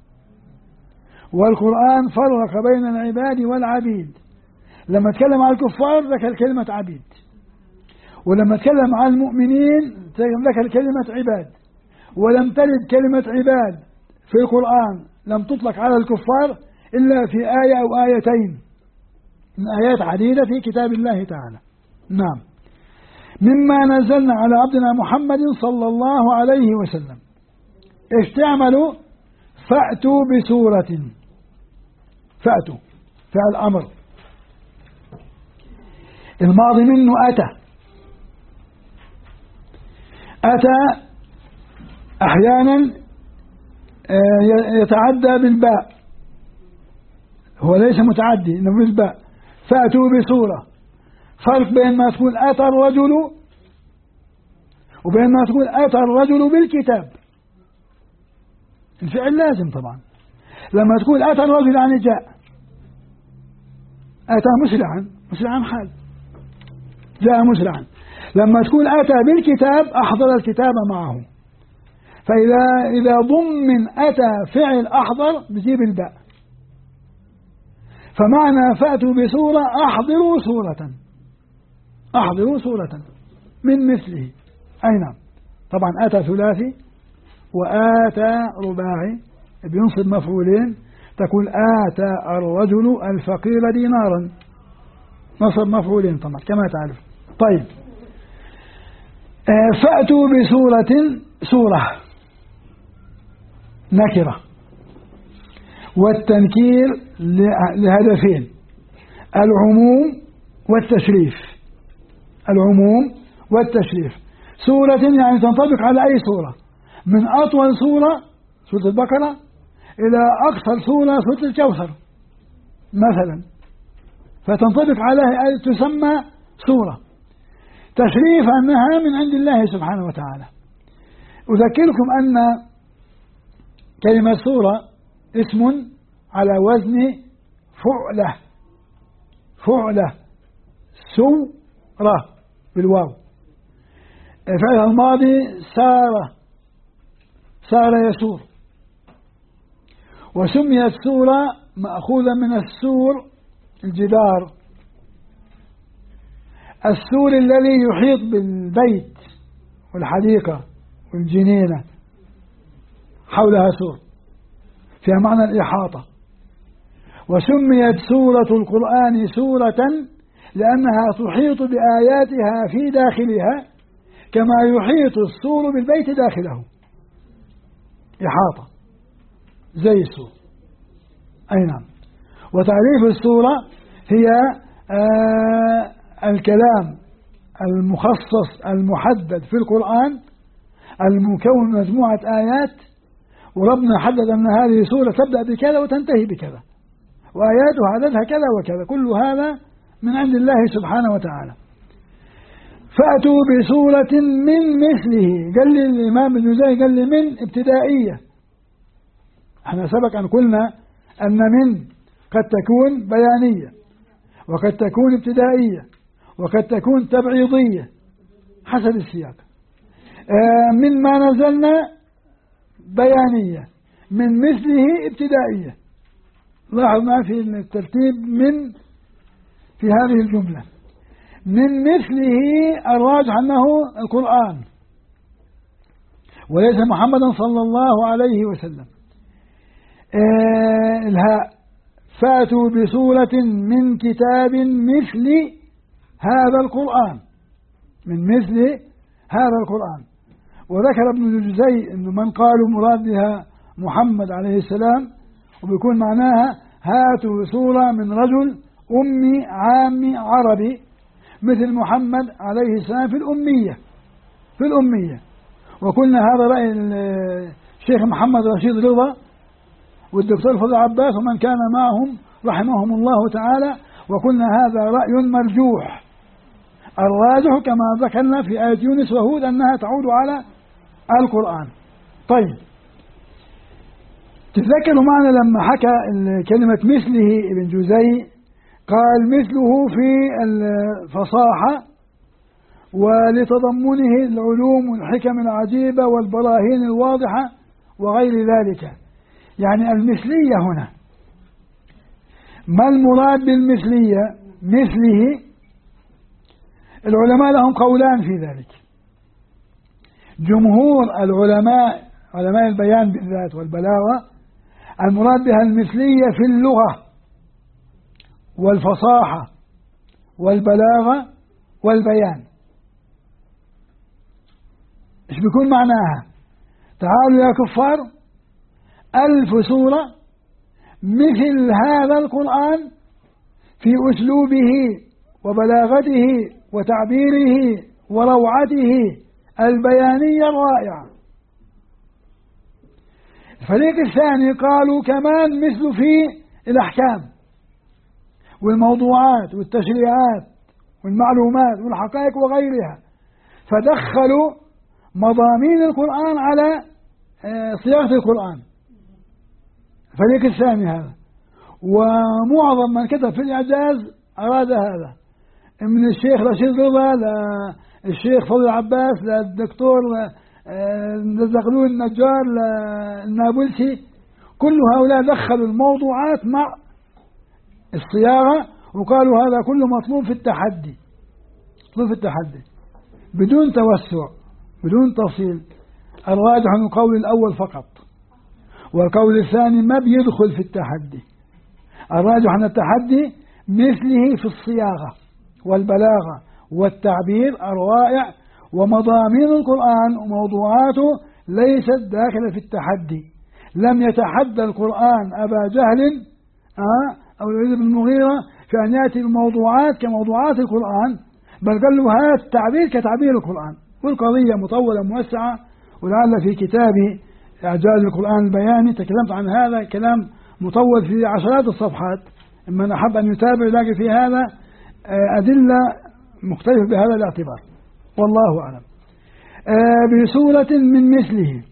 والقرآن فرق بين العباد والعبيد. لما تكلم عن الكفار ذكر كلمة عبيد، ولما تكلم عن المؤمنين ذكر كلمة عباد، ولم ترد كلمة عباد في القرآن لم تطلق على الكفار إلا في آية أو آيتين من آيات عديدة في كتاب الله تعالى. نعم. مما نزلنا على عبدنا محمد صلى الله عليه وسلم، ايش تعملوا؟ فأتوا بسورة، فأتوا فعل أمر، الماضي منه أتى، أتى أحيانا يتعدى بالباء، هو ليس متعدي إنه بالباء. فأتوا بسورة، فرق بين ما تقول أتى الرجل وبين ما تقول أتى الرجل بالكتاب. الفعل لازم طبعا، لما تقول أتى الرجل يعني جاء، أتى مسرعا، مسرعا حال، جاء مسرعا. لما تقول أتى بالكتاب أحضر الكتاب معه، فإذا ضمن أتى فعل أحضر بجيب الباء. فمعنى فأتوا بسورة أحضروا سورة، أحضروا سورة من مثله. أي نعم، طبعا أتى ثلاثي وآتى رباعي بينصب مفعولين، تقول آتى الرجل الفقير دينارا، نصب مفعولين طبعا كما تعرف. طيب، فأتوا بسورة، سورة نكرة، والتنكير لهدفين: العموم والتشريف، العموم والتشريف. سورة يعني تنطبق على أي سورة، من أطول سورة سورة البقرة إلى أقصر سورة سورة الكوثر مثلا، فتنطبق عليها أي تسمى سورة. تشريف أنها من عند الله سبحانه وتعالى. أذكركم أن كلمة سورة اسم على وزن فعلة، فعلة، سورة بالواو، الفعل الماضي سار، سار يسور. وسميت سورة مأخوذة من السور، الجدار، السور الذي يحيط بالبيت والحديقة والجنينة، حولها سور فيها معنى الإحاطة. وسميت سورة القرآن سورة لأنها تحيط بآياتها في داخلها كما يحيط السور بالبيت داخله، إحاطة زي السور. أي نعم. وتعريف السورة هي الكلام المخصص المحدد في القرآن المكون من مجموعة آيات، وربنا حدد أن هذه سورة تبدأ بكذا وتنتهي بكذا، وآياتها عددها كذا وكذا، كل هذا من عند الله سبحانه وتعالى. فأتوا بسورة من مثله، قال لي الإمام الجوزي قال لي من ابتدائية. احنا سبق أن قلنا أن من قد تكون بيانية، وقد تكون ابتدائية، وقد تكون تبعيضية حسب السياق. من ما نزلنا بيانية، من مثله ابتدائية. لاحظ ما في الترتيب من في هذه الجملة. من مثله الراجح أنه القرآن وليس محمدا صلى الله عليه وسلم. الهاء، فاتوا بسورة من كتاب مثل هذا القرآن، من مثل هذا القرآن. وذكر ابن الجوزي أنه من قالوا مراد بها محمد عليه السلام، وبيكون معناها هاتوا سورة من رجل أمي عامي عربي مثل محمد عليه السلام في الأمية. وقلنا هذا رأي الشيخ محمد رشيد رضا والدكتور فضل عباس ومن كان معهم رحمهم الله تعالى، وقلنا هذا رأي مرجوح. الراجح كما ذكرنا في آية يونس وهود أنها تعود على القرآن. طيب، تذكروا معنا لما حكى كلمة مثله ابن جوزي قال مثله في الفصاحة ولتضمنه العلوم والحكم العجيبة والبراهين الواضحة وغير ذلك. يعني المثلية هنا، ما المراد بالمثلية؟ مثله العلماء لهم قولان في ذلك. جمهور العلماء، علماء البيان بالذات والبلاغة، المراد بها المثلية في اللغة والفصاحة والبلاغة والبيان. ايش بيكون معناها؟ تعالوا يا كفار 1000 سورة مثل هذا القرآن في أسلوبه وبلاغته وتعبيره وروعته البيانية الرائعة. الفريق الثاني قالوا كمان مثل في الأحكام والموضوعات والتشريعات والمعلومات والحقائق وغيرها، فدخلوا مضامين القرآن على صياغة القرآن. الفريق الثاني هذا، ومعظم من كتب في الإعجاز أراد هذا، من الشيخ رشيد رضا للشيخ فضل عباس للدكتور الزغلول النجار للنابلسي، كل هؤلاء دخلوا الموضوعات مع الصياغة وقالوا هذا كله مطلوب في التحدي، مطلوب في التحدي بدون توسع بدون تفصيل. الراجح عن القول الأول فقط، والقول الثاني ما بيدخل في التحدي. الراجح عن التحدي مثله في الصياغة والبلاغة والتعبير الرائع، ومضامين القرآن وموضوعاته ليست داخلة في التحدي. لم يتحدى القرآن أبا جهل أو الوليد بن المغيرة في أن يأتي بموضوعات كموضوعات القرآن، بل قال له هذا التعبير كتعبير القرآن. والقضية مطولة موسعة، ولعل في كتابي إعجاز القرآن البياني تكلمت عن هذا كلام مطول في عشرات الصفحات. من أحب أن يتابع يلاقي في هذا أدلة مختلفة بهذا الاعتبار، والله أعلم. بسورة من مثله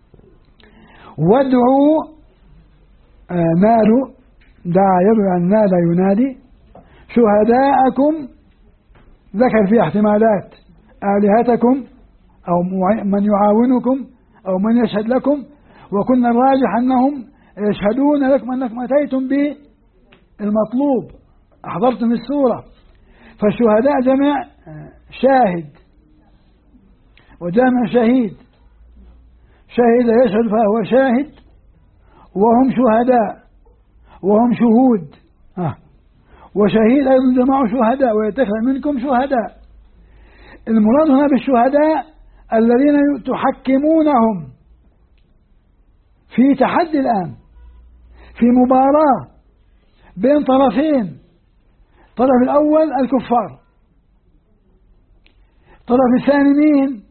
وادعوا نادوا، دعا يدعو أن نادى ينادي، شهداءكم ذكر في احتمالات آلهتكم أو من يعاونكم أو من يشهد لكم، وكنا الراجح أنهم يشهدون لكم أنكم أتيتم بالمطلوب أحضرتم السورة. فالشهداء جمع شاهد وجمع شهيد، شهد يشهد فهو شاهد، وهم شهداء وهم شهود، وشهيد أيضا جمعوا شهداء ويتخذ منكم شهداء. المراد هنا بالشهداء الذين تحكمونهم في تحدي الآن، في مباراة بين طرفين، الطرف الأول الكفار، الطرف الثاني مين؟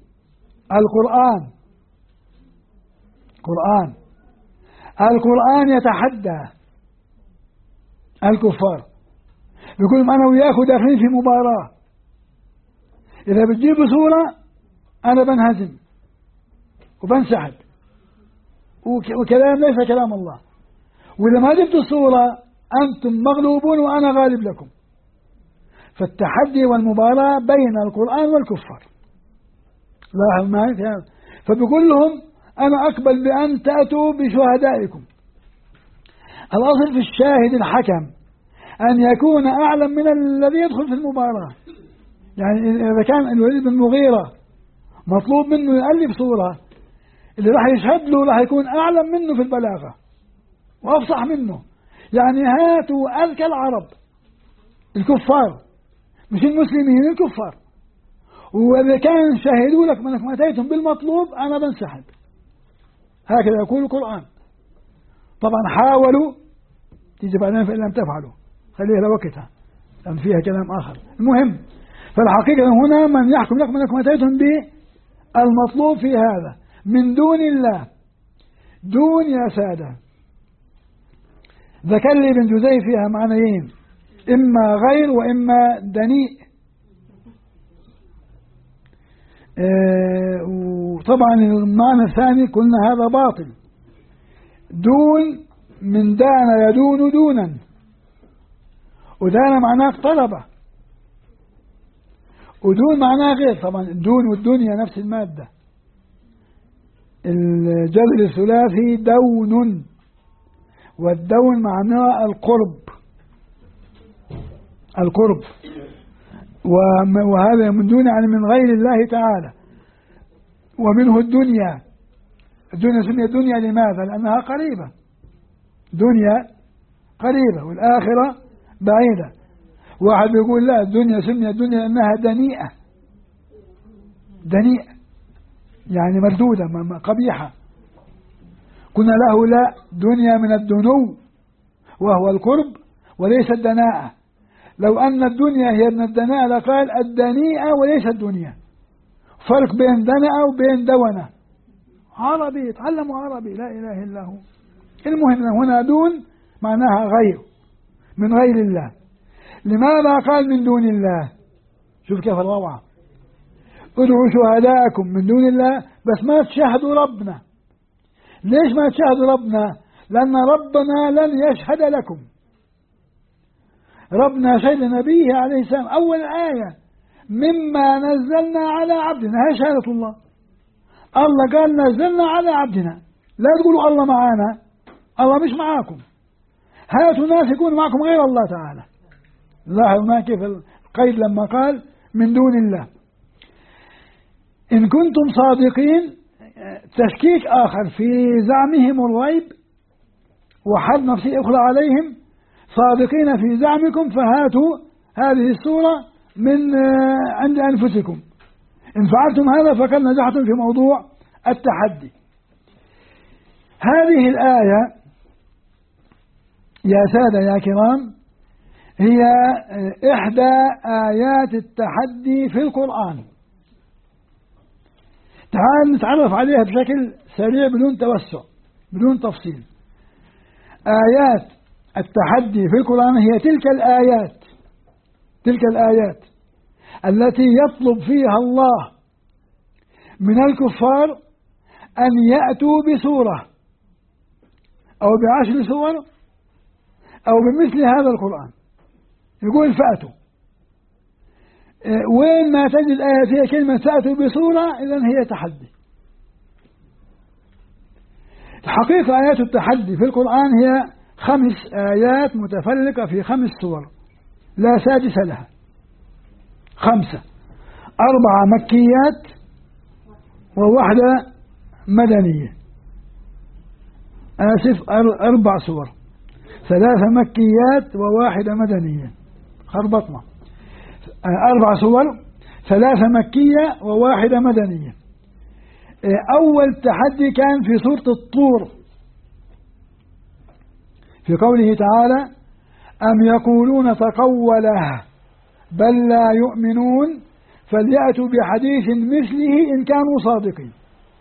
القرآن يتحدى الكفار، بيقول أنا وياكم داخلين في مباراة، إذا بتجيبوا سورة أنا بنهزم وبنسحب، وكلام ليس كلام الله، وإذا ما جبتوا سورة أنتم مغلوبون وأنا غالب لكم. فالتحدي والمباراة بين القرآن والكفار. لاحظ معي في هذا، فبيقول لهم أنا أقبل بأن تأتوا بشهدائكم. الأصل في الشاهد الحكم أن يكون أعلم من الذي يدخل في المباراة. يعني إذا كان الوليد بن المغيرة مطلوب منه يألف صورة، اللي راح يشهد له راح يكون أعلم منه في البلاغة وأفصح منه. يعني هاتوا أذكى العرب الكفار، مش المسلمين، الكفار، وإذا كان شهدوا لك منك ما أتيتم بالمطلوب أنا بنسحب. هكذا يقول القرآن. طبعا حاولوا، تيجي بعدين فإن لم تفعلوا خليها لوقتها لأن فيها كلام آخر. المهم، فالحقيقة هنا من يحكم لكم أنكم أتيتم بالمطلوب في هذا من دون الله. دون يا سادة ذكر لي ابن جزي فيها معنيين، إما غير وإما دنيء. وطبعا المعنى الثاني قلنا هذا باطل. دون من دان يدون دونا، ودان معناه اقترب، ودون معناه غير. طبعا الدون والدنيا نفس المادة. الجذر الثلاثي دون، والدون معناه القرب، القرب، وهذا من دون يعني من غير الله تعالى. ومنه الدنيا. الدنيا سميت دنيا لماذا؟ لأنها قريبة، دنيا قريبة والآخرة بعيدة. واحد بيقول لا الدنيا سميت دنيا لأنها دنيئة، دنيئة يعني مردودة قبيحة. قلنا له لا، دنيا من الدنو وهو القرب وليس الدناءة. لو أن الدنيا هي من الدناءة لقال الدنيئة وليس الدنيا. فرق بين دناءة وبين دونة. عربي، تعلموا عربي، لا إله إلا هو. المهم هنا دون معناها غير، من غير الله. لماذا قال من دون الله؟ شوف كيف الروعة. ادعوا شهداءكم من دون الله، بس ما تشهدوا ربنا. ليش ما تشهدوا ربنا؟ لأن ربنا لن يشهد لكم. ربنا شهد لنبيه عليه السلام أول آية مما نزلنا على عبدنا، هي شهادة الله. الله قال نزلنا على عبدنا، لا تقولوا الله معانا، الله مش معاكم. هاتوا ناس يكون معكم غير الله تعالى. لاحظوا ما كيف القيد لما قال من دون الله. إن كنتم صادقين، تشكيك آخر في زعمهم الغيب وحرب نفسي أخرى عليهم. صادقين في زعمكم فهاتوا هذه السورة من عند أنفسكم. إن فعلتم هذا فقد نجحتم في موضوع التحدي. هذه الآية يا سادة يا كرام هي إحدى آيات التحدي في القرآن. تعال نتعرف عليها بشكل سريع بدون توسع بدون تفصيل. آيات التحدي في القرآن هي تلك الآيات التي يطلب فيها الله من الكفار أن يأتوا بسورة أو ب10 سور أو بمثل هذا القرآن. يقول فأتوا. وين ما تجد آية فيها كلمة فأتوا بسورة إذن هي تحدي. الحقيقة آيات التحدي في القرآن هي 5 آيات متفرقة في 5 سور لا سادس لها. 5، 4 مكيات و1 مدنية. 4 سور، 3 مكيات و1 مدنية. خربطنا. 4 سور، 3 مكية و1 مدنية. أول تحدي كان في سورة الطور في قوله تعالى أم يقولون تقوله بل لا يؤمنون فليأتوا بحديث مثله إن كانوا صادقين.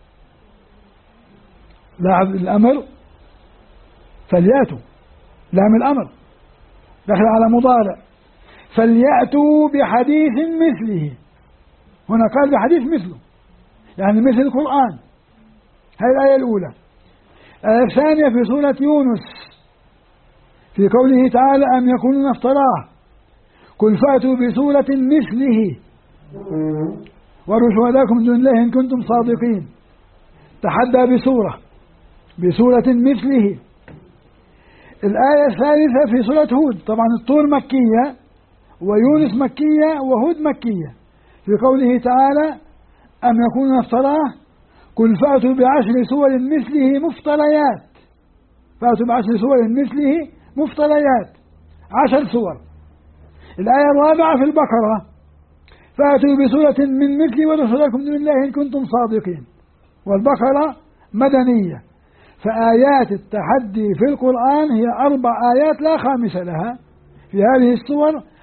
لاحظ الأمر فليأتوا، لام الأمر دخل على مضارع. فليأتوا بحديث مثله، هنا قال بحديث مثله يعني مثل القرآن. هذه الآية الأولى. الآية الثانية في سورة يونس في قوله تعالى أم يقولون افتراه قل فأتوا بسورة مثله واروا شهداءكم من دون الله إن كنتم صادقين. تحدى بسورة مثله. الآية الثالثة في سورة هود، طبعا الطور مكية ويونس مكية وهود مكية، في قوله تعالى أم يكونون افتراه قل فأتوا ب10 سور مثله مفتريات. فأتوا ب10 سور مثله مفتريات، 10 سور. الآية الرابعة في البقرة فأتوا بسورة من مثله ورسولكم من الله إن كنتم صادقين، والبقرة مدنية. فآيات التحدي في القرآن هي 4 آيات لا خامس لها في هذه السور،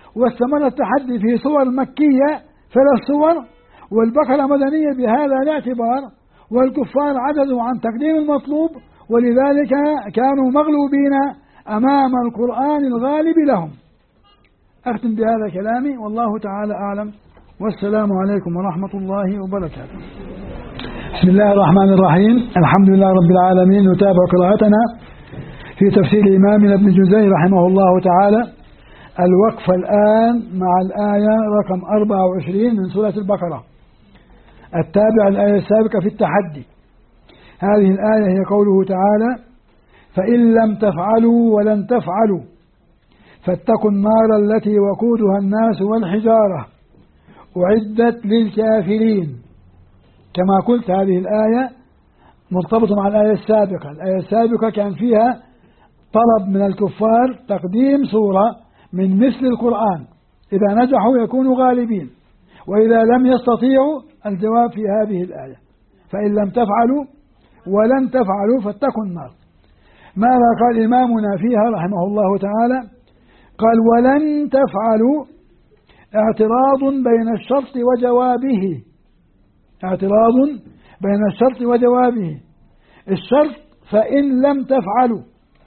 واستمر التحدي في صور مكية 3 صور، والبقرة مدنية بهذا الاعتبار، والكفار عجزوا عن تقديم المطلوب، ولذلك كانوا مغلوبين أمام القرآن الغالب لهم. أختم بهذا كلامي، والله تعالى أعلم، والسلام عليكم ورحمة الله وبركاته. بسم الله الرحمن الرحيم، الحمد لله رب العالمين. نتابع قراءتنا في تفسير إمامنا ابن جزي رحمه الله تعالى. الوقف الآن مع الآية رقم 24 من سورة البقرة، التابع الآية السابقة في التحدي. هذه الآية هي قوله تعالى: فإن لم تفعلوا ولن تفعلوا فاتقوا النار التي وقودها الناس والحجارة أعدت للكافرين. كما قلت هذه الآية مرتبطة مع الآية السابقة. الآية السابقة كان فيها طلب من الكفار تقديم سورة من مثل القرآن، إذا نجحوا يكونوا غالبين، وإذا لم يستطيعوا الجواب في هذه الآية: فإن لم تفعلوا ولن تفعلوا فاتقوا النار. ماذا قال إمامنا فيها رحمه الله تعالى؟ قال: ولن تفعلوا اعتراض بين الشرط وجوابه. اعتراض بين الشرط وجوابه. الشرط فإن لم تفعلوا،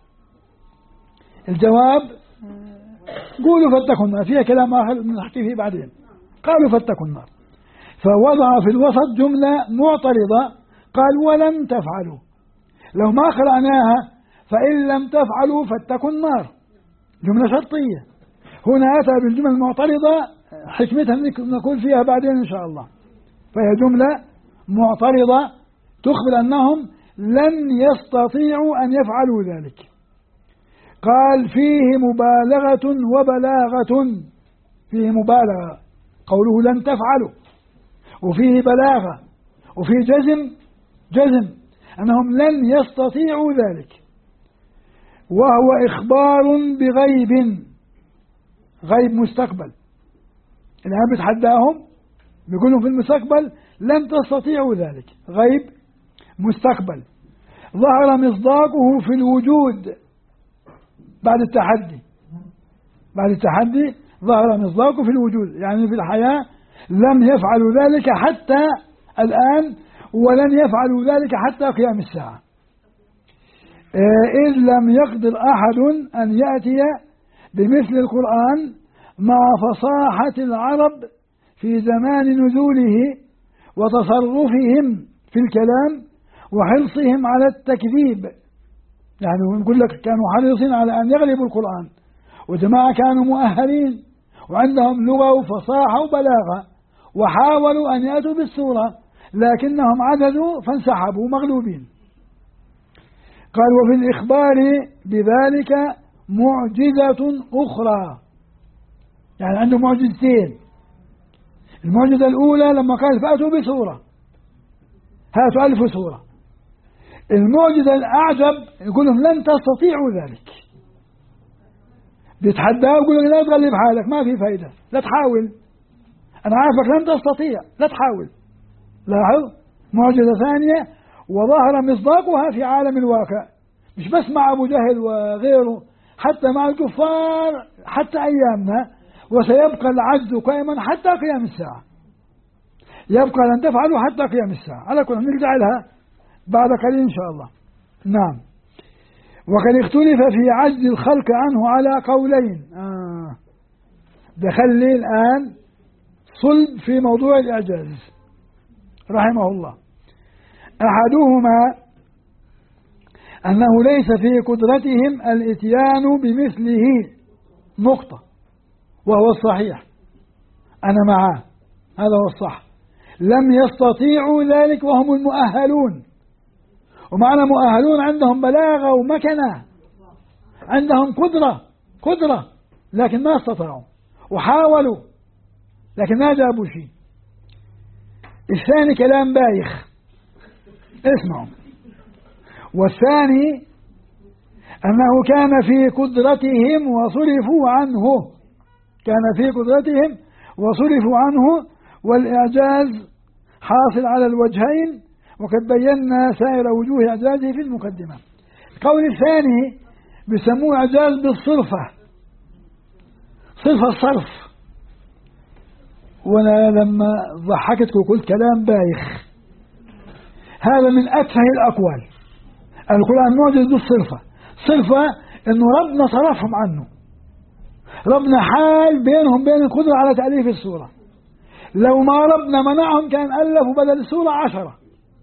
الجواب قولوا فاتقوا النار، فيها كلام آخر نحكي فيه بعدين. قالوا فاتقوا النار، فوضع في الوسط جملة معترضة، قال: ولن تفعلوا. لو ما قرأناها فإن لم تفعلوا فاتقوا النار، جملة شرطية. هنا أتى بالجملة المعترضة، حكمتها نقول فيها بعدين إن شاء الله. فهي جملة معترضة تخبر أنهم لن يستطيعوا أن يفعلوا ذلك. قال: فيه مبالغة وبلاغة. فيه مبالغة قوله لن تفعلوا، وفيه بلاغة، وفيه جزم أنهم لن يستطيعوا ذلك. وهو إخبار بغيب، غيب مستقبل. الآن بتحداهم بيقولوا في المستقبل لن تستطيعوا ذلك، غيب مستقبل. ظهر مصداقه في الوجود بعد التحدي. بعد التحدي ظهر مصداقه في الوجود، يعني في الحياة لم يفعلوا ذلك حتى الآن، ولن يفعلوا ذلك حتى قيام الساعة. إذ لم يقدر أحد أن يأتي بمثل القرآن مع فصاحة العرب في زمان نزوله وتصرفهم في الكلام وحرصهم على التكذيب. يعني نقول لك كانوا حريصين على أن يغلبوا القرآن، وجماعة كانوا مؤهلين وعندهم لغة وفصاحة وبلاغة، وحاولوا أن يأتوا بالسورة لكنهم عجزوا فانسحبوا مغلوبين. قال: وفي الإخبار بذلك معجزة أخرى، يعني عنده معجزتين. المعجزة الأولى لما قال: فأتوا بسورة، هاتوا 1000 سورة. المعجزة الأعجب يقول لهم لن تستطيعوا ذلك. بيتحداه ويقول لا تغلب حالك، ما في فايدة، لا تحاول، أنا عارفك لن تستطيع، لا تحاول. لاحظ معجزة ثانية وظهر مصداقها في عالم الواقع، مش بس مع أبو جهل وغيره، حتى مع الكفار حتى أيامنا، وسيبقى العجز قائما حتى قيام الساعة. يبقى لن تفعلوا حتى قيام الساعة. على كل نرجع لها بعد قليل إن شاء الله. نعم. وقد اختلف في عجز الخلق عنه على قولين. دخل لي الآن صلب في موضوع الإعجاز رحمه الله. أحدهما أنه ليس في قدرتهم الإتيان بمثله، نقطة، وهو الصحيح، أنا معاه، هذا هو الصح. لم يستطيعوا ذلك وهم المؤهلون، ومعنى مؤهلون عندهم بلاغة ومكنة، عندهم قدرة لكن ما استطاعوا، وحاولوا لكن ما جابوا شيء. الثاني كلام بايخ، اسمعوا. والثاني أنه كان في قدرتهم وصرفوا عنه، كان في قدرتهم وصرفوا عنه، والإعجاز حاصل على الوجهين، وقد بينا سائر وجوه إعجازه في المقدمة. القول الثاني بيسموه إعجاز بالصرفة، صرف الصرف. وأنا لما ضحكتك وقلت كلام بايخ، هذا من أتفه الأقوال. القرآن معجز بالصرفة. صرفة إنه ربنا صرفهم عنه، ربنا حال بينهم بين القدرة على تأليف السورة. لو ما ربنا منعهم كان ألفوا بدل السورة 10.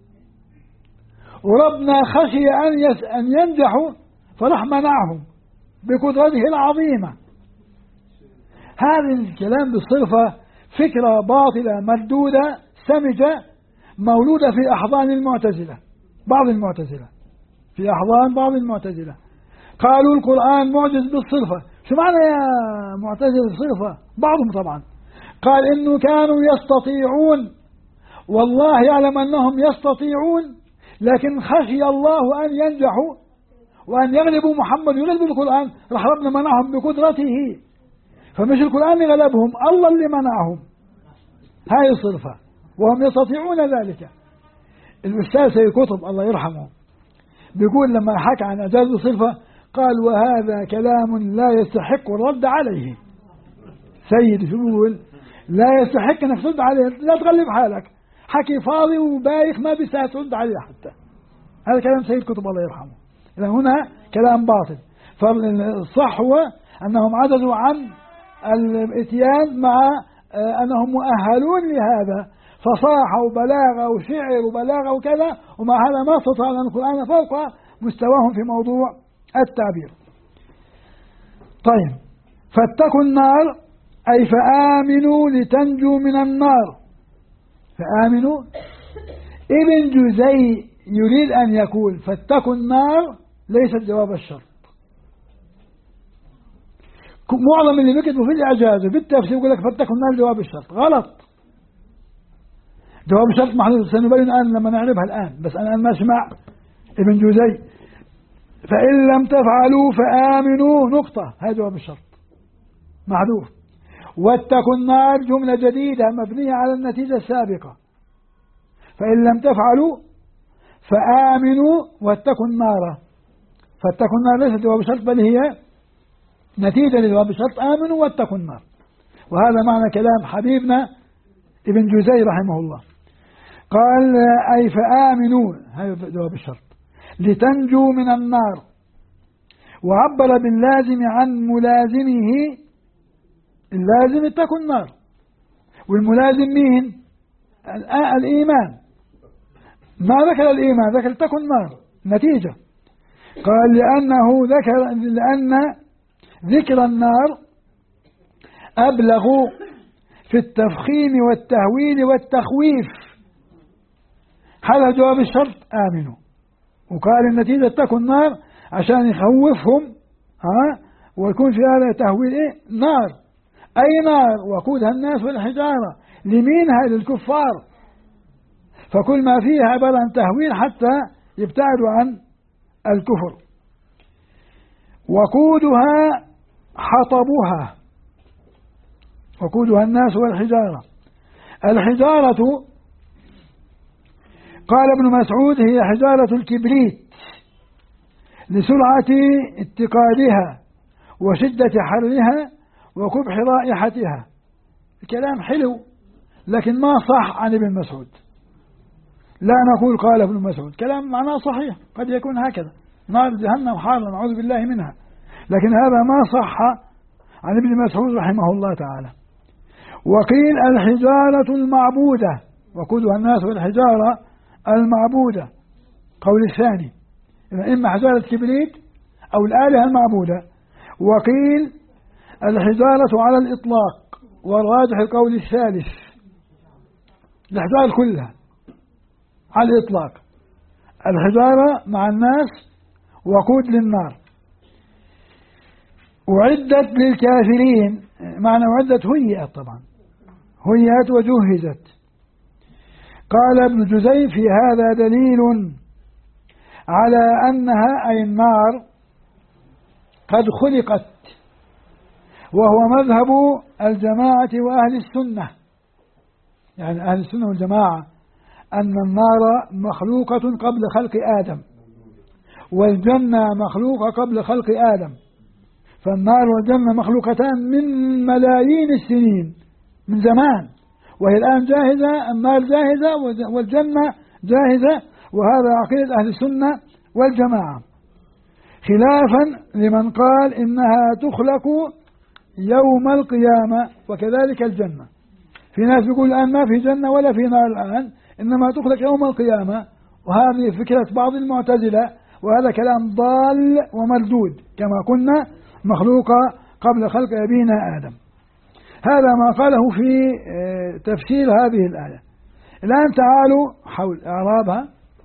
وربنا خشي أن ينجحوا فراح منعهم بقدرته العظيمة. هذا الكلام بالصرفة فكرة باطلة مردودة سمجة مولودة في أحضان المعتزلة، بعض المعتزلة، في أحضان بعض المعتزلة قالوا القرآن معجز بالصرفة. شو معنى يا معتزلة الصرفة؟ بعضهم طبعا قال إنه كانوا يستطيعون، والله يعلم أنهم يستطيعون، لكن خشي الله أن ينجحوا وأن يغلبوا محمد ويغلبوا القرآن، راح ربنا منعهم بقدرته. فمش القرآن اللي غلبهم، الله اللي منعهم. هاي الصرفة وهم يستطيعون ذلك. الأستاذ سيد قطب الله يرحمه بيقول لما حكى عن إعجاز الصرفة قال وهذا كلام لا يستحق الرد عليه. سيد شو بيقول؟ لا يستحق انك ترد عليه، لا تغلب حالك، حكي فاضي وبايخ ما بيستاهل ترد عليه حتى. هذا كلام سيد قطب الله يرحمه. إذا هنا كلام باطل. فالصح هو أنهم عجزوا عن الاتيان مع أنهم مؤهلون لهذا، فصاحوا بلاغة وشعر وبلاغة وكذا، ومع هذا ما استطاعوا أن القرآن فوق مستواهم في موضوع التعبير. طيب، فاتقوا النار أي فآمنوا لتنجوا من النار. فآمنوا. ابن جزي يريد أن يقول فاتقوا النار ليست جواب الشرط. معظم اللي بيكتبوا في الإعجاز بالتفسير يقول لك فاتقوا النار جواب الشرط. غلط. جواب الشرط محدود، سنبين الآن لما نعرفها الآن، بس أنا ما أسمع ابن جزي. فإن لم تفعلوا فآمنوا نقطة، هذا جواب الشرط محذوف. واتقوا النار جملة جديدة مبنية على النتيجة السابقة. فإن لم تفعلوا فآمنوا واتقوا النار. فاتقوا النار ليست جواب الشرط بل هي نتيجة لجواب الشرط، آمنوا واتقوا النار. وهذا معنى كلام حبيبنا ابن جزي رحمه الله. قال أي فآمنوا، هذا جواب الشرط، لتنجوا من النار. وعبر باللازم عن ملازمه. اللازم اتقوا النار، والملازم مين؟ الإيمان. ما ذكر الإيمان، ذكر اتقوا النار نتيجة. قال لأن ذكر النار أبلغ في التفخيم والتهويل والتخويف. هذا جواب الشرط آمنوا، وقال النتيجة اتقوا النار عشان يخوفهم ويكون في هذا تهويل نار. أي نار وقودها الناس والحجارة. لمين؟ هذه الكفار. فكل ما فيها عبارة عن تهويل حتى يبتعدوا عن الكفر. وقودها حطبها، وقودها الناس والحجارة. الحجارة قال ابن مسعود هي حجارة الكبريت لسرعة اتقادها وشدة حرها وقبح رائحتها. الكلام حلو لكن ما صح عن ابن مسعود. لا نقول قال ابن مسعود، كلام معناه صحيح، قد يكون هكذا، نار جهنم حارة نعوذ بالله منها، لكن هذا ما صح عن ابن مسعود رحمه الله تعالى. وقيل الحجارة المعبودة، وقودها الناس والحجارة المعبودة، قول الثاني، إما حجارة كبريت أو الآلهة المعبودة. وقيل الحجارة على الإطلاق، والراجح القول الثالث، الحجارة كلها على الإطلاق، الحجارة مع الناس وقود للنار. أعدت للكافرين، معنى أعدت هيئت، طبعا هيئت وجهزت. قال ابن جزي في هذا دليل على أنها أي النار قد خلقت، وهو مذهب الجماعة وأهل السنة، يعني أهل السنة والجماعة، أن النار مخلوقة قبل خلق آدم، والجنة مخلوقة قبل خلق آدم. فالنار والجنة مخلوقتان من ملايين السنين من زمان، وهي الآن جاهزة. النار جاهزة والجنة جاهزة، وهذا عقيدة أهل السنة والجماعة، خلافا لمن قال إنها تخلق يوم القيامة، وكذلك الجنة. في ناس يقول الآن ما في جنة ولا في نار الآن، إنما تخلق يوم القيامة، وهذه فكرة بعض المعتزلة، وهذا كلام ضال ومردود، كما قلنا مخلوقة قبل خلق أبينا آدم. هذا ما قاله في تفسير هذه الآية. الآن تعالوا حول إعرابها.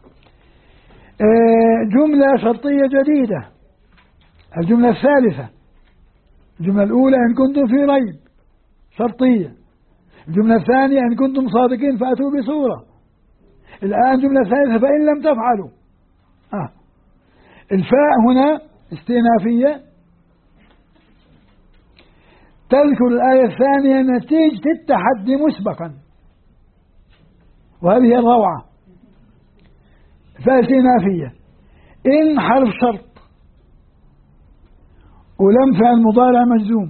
جملة شرطية جديدة، الجملة الثالثة. الجملة الأولى إن كنتم في ريب، شرطية. الجملة الثانية إن كنتم صادقين فأتوا بصورة. الآن جملة ثالثة فإن لم تفعلوا. الفاء هنا استئنافية تذكر الآية الثانية نتيجة التحدي مسبقا، وهذه هي الروعة. فاء استئنافية، إن حرف شرط، ولم فعل مضارع مجزوم،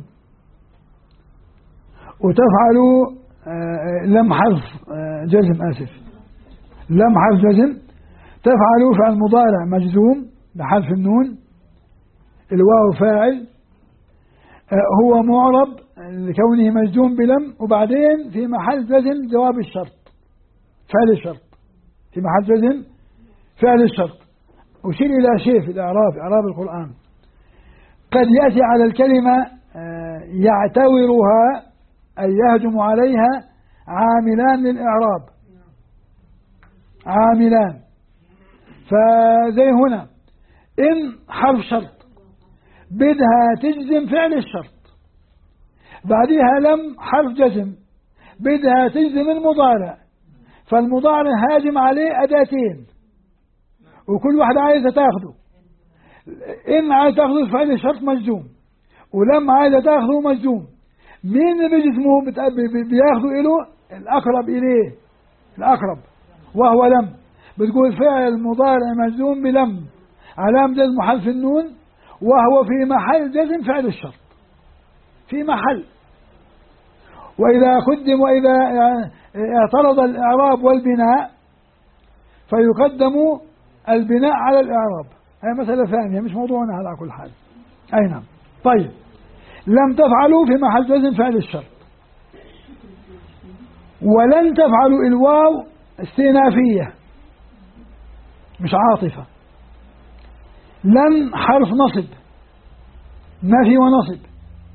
وتفعلوا لم حرف جزم، آسف، لم حرف جزم، تفعلوا فعل مضارع مجزوم بحرف النون، الواو فاعل، هو معرب لكونه مجزوم بلم، وبعدين في محل جزم جواب الشرط، فعل الشرط في محل جزم فعل الشرط. أشير إلى شيء في الإعراب، إعراب القرآن قد يأتي على الكلمة يعتورها أي يهجم عليها عاملان للإعراب، عاملان. فزي هنا إن حرف شرط بدها تجزم فعل الشرط، بعدها لم حرف جزم بدها تجزم المضارع، فالمضارع هاجم عليه أداتين وكل واحدة عايزة تاخده. إن عايزة تاخده فعل الشرط مجزوم، ولم عايزة تاخده مجزوم. مين اللي بيجزمه بياخده إله؟ الأقرب إليه، الأقرب وهو لم. بتقول فعل مضارع مجزوم بلم علامة جزم حرف النون، وهو في محل جزم فعل الشرط، في محل. وإذا قدم وإذا اعترض الإعراب والبناء فيقدم البناء على الإعراب. هي مسألة ثانية مش موضوعنا على كل حال. أي نعم. طيب، لم تفعلوا في محل جزم فعل الشرط، ولن تفعلوا الواو استئنافية مش عاطفة. لن حرف نصب، نفي ونصب.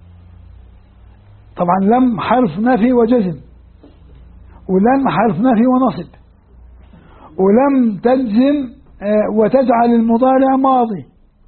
طبعا لم حرف نفي وجزم، ولن حرف نفي ونصب، ولم تجزم وتجعل المضارع ماضي،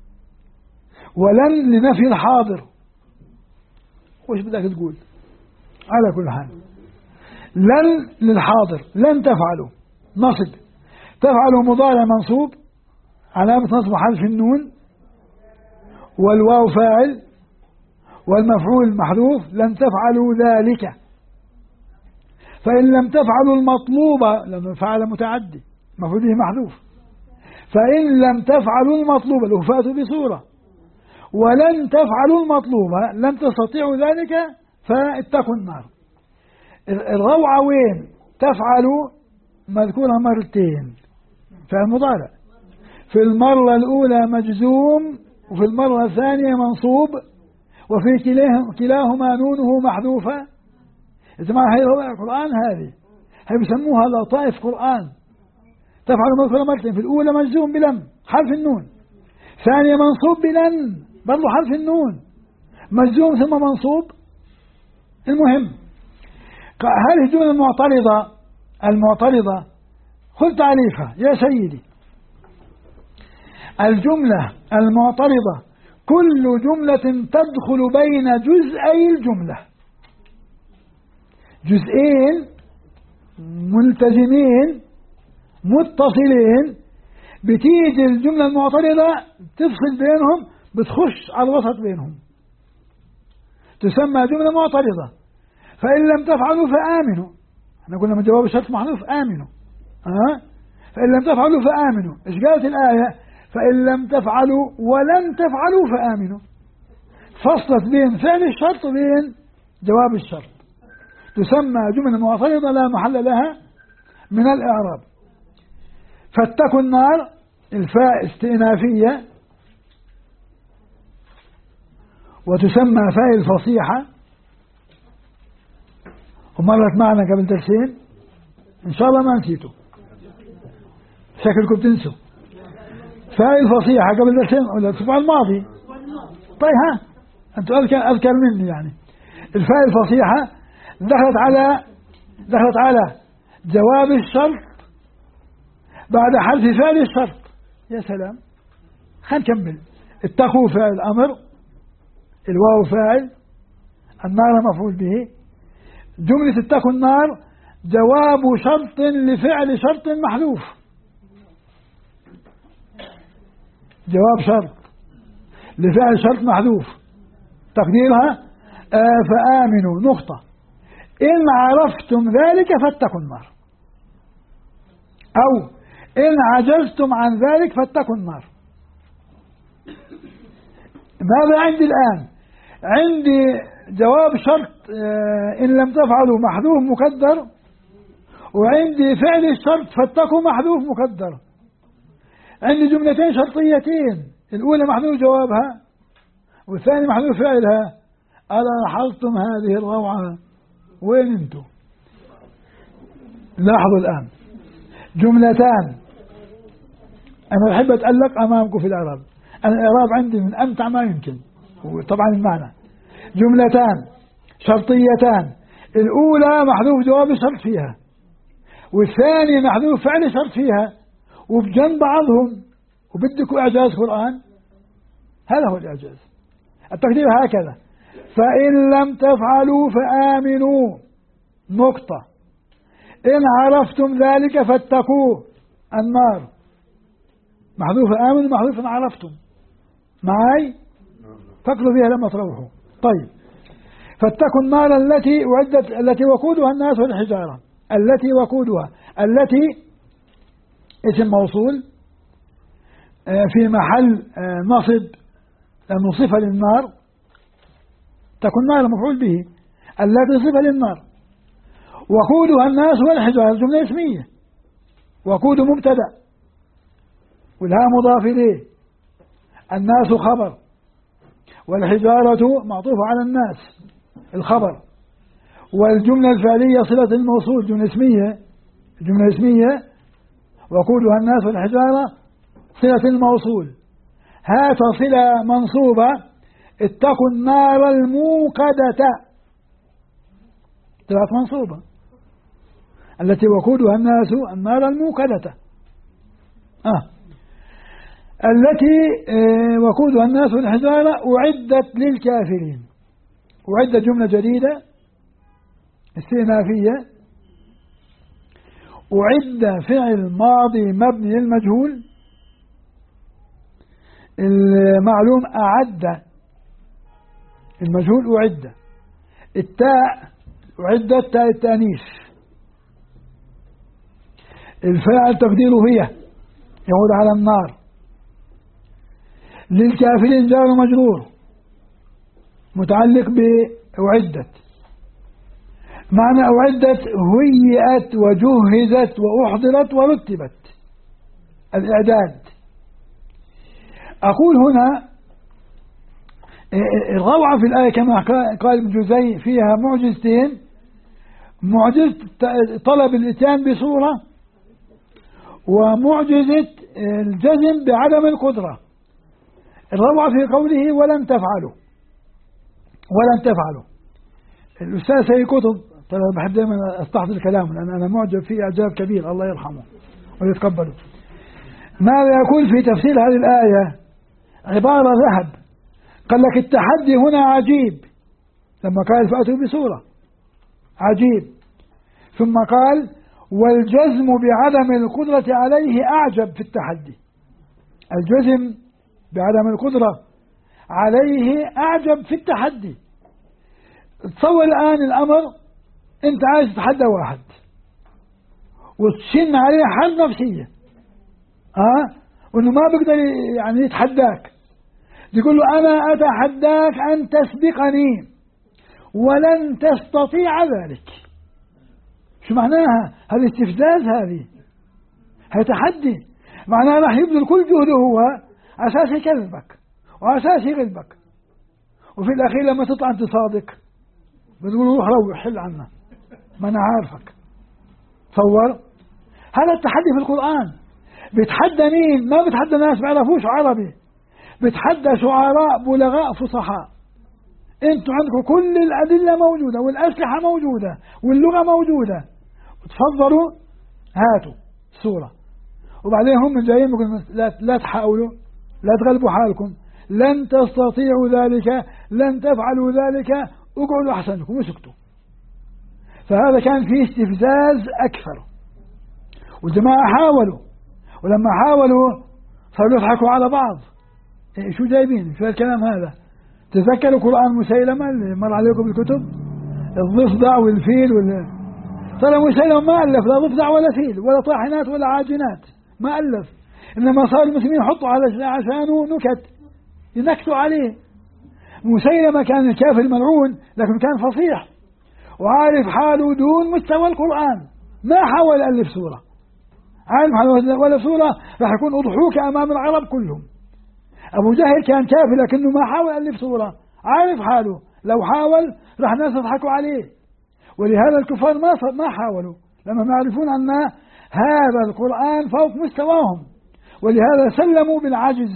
ولن لنفي الحاضر. وش بدك تقول؟ على كل حال لن للحاضر، لن تفعلوا نصب، تفعلوا مضارع منصوب علامة نصب حرف النون، والواو فاعل، والمفعول محذوف. لن تفعلوا ذلك، فإن لم تفعلوا المطلوب، لأن فعل متعدي المفعول به محذوف، فإن لم تفعلوا المطلوب لو فاتوا بصورة، ولن تفعلوا المطلوب لن تستطيعوا ذلك فاتقوا النار. الروعة وين؟ تفعلوا مذكورة مرتين فعل مضارع، في المرة الأولى مجزوم وفي المرة الثانية منصوب، وفي كلاهما نونه محذوفة. يا جماعة هي روعة القرآن، هذه هي بيسموها لطائف قرآن. تفعل مذكورة مرتين، في الأولى مجزوم بلم حرف النون، ثانية منصوب بلن برضو حرف النون، مجزوم ثم منصوب. المهم هذه الجملة المعترضة خذ تعريفها يا سيدي. الجملة المعترضة كل جملة تدخل بين جزئي الجملة، جزئين ملتزمين متصلين، بتيجي الجملة المعترضة تفصل بينهم، بتخش على الوسط بينهم، تسمى جملة معترضة. فإن لم تفعلوا فآمنوا، احنا قلنا من جواب الشرط محذوف آمنوا. فإن لم تفعلوا فآمنوا. إيش قالت الآية؟ فإن لم تفعلوا ولن تفعلوا فآمنوا. فصلت بين فعل الشرط وبين جواب الشرط، تسمى جملة معترضة لا محل لها من الإعراب. فاتقوا النار الفاء استئنافية، وتسمى فاء الفصيحة، ومرت معنا قبل درسين إن شاء الله ما نسيتوا، شكلكم تنسوا. فاء الفصيحة قبل درسين ولا الأسبوع الماضي؟ طيب ها أنتوا أذكر مني يعني. الفاء الفصيحة دخلت على جواب الشرط بعد حذف فعل الشرط. يا سلام، خلينا نكمل. اتقوا فاعل أمر، الواو فاعل، النار مفعول به. جملة اتقوا النار جواب شرط لفعل شرط محذوف، جواب شرط لفعل شرط محذوف، تقديرها فآمنوا نقطة إن عرفتم ذلك فاتقوا النار، أو إن عجزتم عن ذلك فاتقوا النار. ماذا عندي الآن؟ عندي جواب شرط إن لم تفعلوا محذوف مقدر، وعندي فعل الشرط فاتقوا محذوف مقدر. عندي جملتين شرطيتين، الأولى محذوف جوابها والثاني محذوف فعلها. ألا لاحظتم هذه الروعة؟ وين انتم؟ لاحظوا الآن جملتان. أنا أحب أتألق أمامكم في الإعراب، أنا الإعراب عندي من أمتع ما يمكن، وطبعا المعنى. جملتان شرطيتان، الأولى محذوف جواب الشرط فيها، والثاني محذوف فعل الشرط فيها، وبجنب بعضهم، وبدكم إعجاز قرآن. هذا هو الإعجاز. التقدير هكذا: فإن لم تفعلوا فآمنوا نقطة إن عرفتم ذلك فاتقوا النار. محذوف آمنوا، محذوف إن عرفتم. معاي؟ فكروا فيها لما تروحوا. طيب، فاتقوا النار التي أعدت، التي وقودها الناس والحجارة. التي وقودها، التي اسم موصول في محل نصب لأنه صفة للنار. تكون النار مفعول به، التي صفة للنار. وقودها الناس والحجارة جملة اسمية، وقود مبتدأ والها مضاف إليه، الناس خبر، والحجارة معطوفة على الناس الخبر، والجملة الفعلية صلة الموصول جملة اسمية، وقودها الناس والحجارة صلة الموصول. هات صلة منصوبة، اتقوا النار الموقدة، طلعت منصوبة، التي وقودها الناس النار الموقدة. التي وقودها الناس والحجارة أعدت للكافرين. أعدت جملة جديدة استئنافية. أعد فعل ماضي مبني للمجهول، المعلوم أعد، المجهول أعد. التاء أعدت تاء التأنيث. الفاعل تقديره هي، يعود على النار. للكافرين جار مجرور متعلق بأعدت. معنى أعدت هيئت وجهزت وأحضرت ورتبت، الإعداد. أقول هنا الروعة في الآية كما قال ابن جزي فيها معجزتين: معجزة طلب الإتيان بصورة، ومعجزة الجزم بعدم القدرة. الروعة في قوله ولن تفعلوا، ولن تفعلوا. الأستاذ سيد كتب، طبعا بحب دائما استحضر كلامه لأن أنا معجب فيه إعجاب كبير، الله يرحمه ويتقبله. ماذا يقول في تفسير هذه الآية؟ عبارة ذهب. قال لك التحدي هنا عجيب، لما قال فأتوا بصورة عجيب، ثم قال والجزم بعدم القدرة عليه أعجب في التحدي. الجزم بعدم القدرة عليه أعجب في التحدي. تصور الآن الأمر، أنت عايز تتحدى واحد وتشن عليه حرب نفسية، وإنه ما بيقدر يعني يتحداك، يقول له أنا أتحداك أن تسبقني ولن تستطيع ذلك. شو معناها؟ هذا استفزاز، هذه تحدي. معناها راح يبذل كل جهده هو أساس يكذبك وأساس يغلبك، وفي الأخير لما تطلع أنت صادق بتقول روح روح حل عنا ما أنا عارفك. تصور هذا التحدي في القرآن. بيتحدى مين؟ ما بيتحدى ناس ما يعرفوش عربي، بيتحدى شعراء بلغاء فصحاء. انتوا عندكم كل الأدلة موجودة والأسلحة موجودة واللغة موجودة، تفضلوا هاتوا صورة. وبعدين هم جايين يقولون لا تحاولوا، لا تغلبوا حالكم، لن تستطيعوا ذلك، لن تفعلوا ذلك، اقعدوا أحسنكم وسكتوا. فهذا كان فيه استفزاز أكثر. والجماعة حاولوا، ولما حاولوا صاروا يضحكوا على بعض. إيه شو جايبين؟ شو الكلام هذا؟ تذكروا قرآن مسيلمة اللي مر عليكم بالكتب، الضفدع والفيل ترى مسيلمة ما ألف لا ضفدع ولا فيل ولا طاحنات ولا عاجنات، ما ألف، إنما صار المسلمين يحطوا على عشانه نكت ينكتوا عليه. مسيلمة كان الكافر الملعون لكن كان فصيح وعارف حاله دون مستوى القرآن، ما حاول ألف سورة، عارف حاله ولا سورة راح يكون أضحوك أمام العرب كلهم. أبو جهل كان كافر لكنه ما حاول ألف سورة، عارف حاله لو حاول راح الناس يضحكوا عليه. ولهذا الكفار ما حاولوا لما يعرفون أن هذا القرآن فوق مستواهم، ولهذا سلموا بالعجز.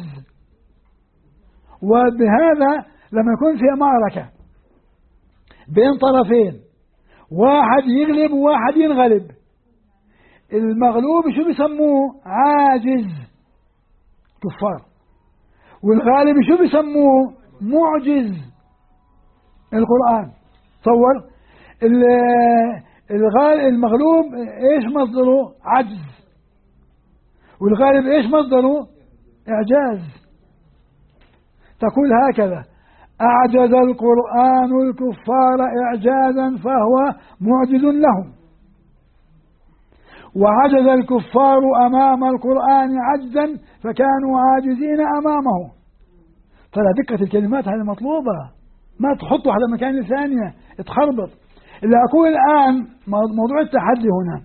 وبهذا لما يكون في معركة بين طرفين، واحد يغلب وواحد ينغلب، المغلوب شو بيسموه؟ عاجز كفار، والغالب شو بيسموه؟ معجز. القرآن تصور المغلوب ايش مصدره؟ عجز، والغالب ايش مصدره؟ اعجاز. تقول هكذا: أعجز القرآن الكفار إعجازا فهو معجز لهم، وعجز الكفار أمام القرآن عجزا فكانوا عاجزين أمامه. ترى دقة الكلمات هذه مطلوبة، ما تحطوا على مكان ثانية تخربط. اللي أقول الآن موضوع التحدي هنا،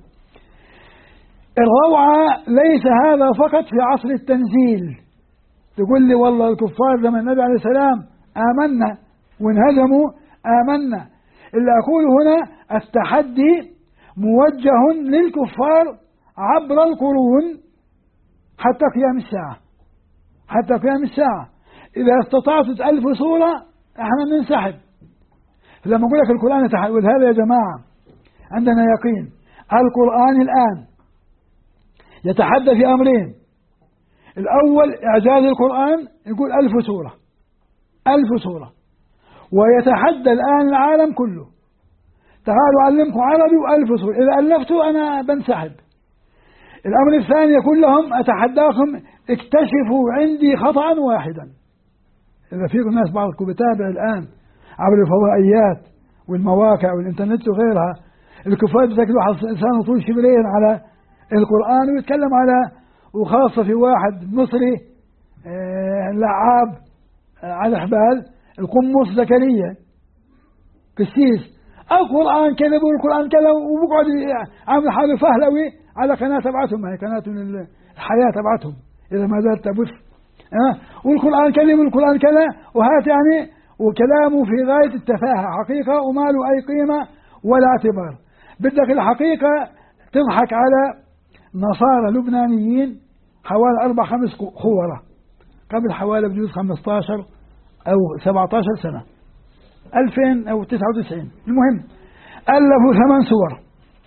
الروعة ليس هذا فقط في عصر التنزيل. تقول لي والله الكفار لما النبي عليه السلام آمنا وانهزموا آمنا. اللي أقول هنا التحدي موجه للكفار عبر القرون حتى قيام الساعة، حتى قيام الساعة. إذا استطعتوا تألفوا صورة احنا ننسحب. لما أقول لك القرآن يتحدى، ولهذا يا جماعة عندنا يقين القرآن الآن يتحدى في أمرين. الأول إعجاز القرآن، يقول 1000 سورة، 1000 سورة، ويتحدى الآن العالم كله: تعالوا أعلمكم عربي و1000 سورة، إذا ألفتوا أنا بنسحب. الأمر الثاني يقول لهم أتحداكم اكتشفوا عندي خطأ واحدا. إذا فيكم ناس بعضكم بتابع الآن عبر الفضائيات والمواقع والإنترنت وغيرها، الكفار بتكلوا إنسان طول شبرين على القرآن ويتكلم على، وخاصة في واحد مصري لعاب على حبال القمص زكريا قسيس، القرآن كذب والقرآن كذا، وبقعد عامل حاله فهلوي على قناة تبعتهم، هي قناة الحياة تبعتهم إذا ما زالت تبث، والقرآن كذب والقرآن كذا، وهات يعني وكلامه في غاية التفاهة حقيقة وما له أي قيمة ولا اعتبار. بدك الحقيقة تضحك على نصارى لبنانيين حوالي 4-5 خورة قبل حوالي بجوز 15 أو 17 سنة، 2000 أو 99، المهم ألفوا 8 سور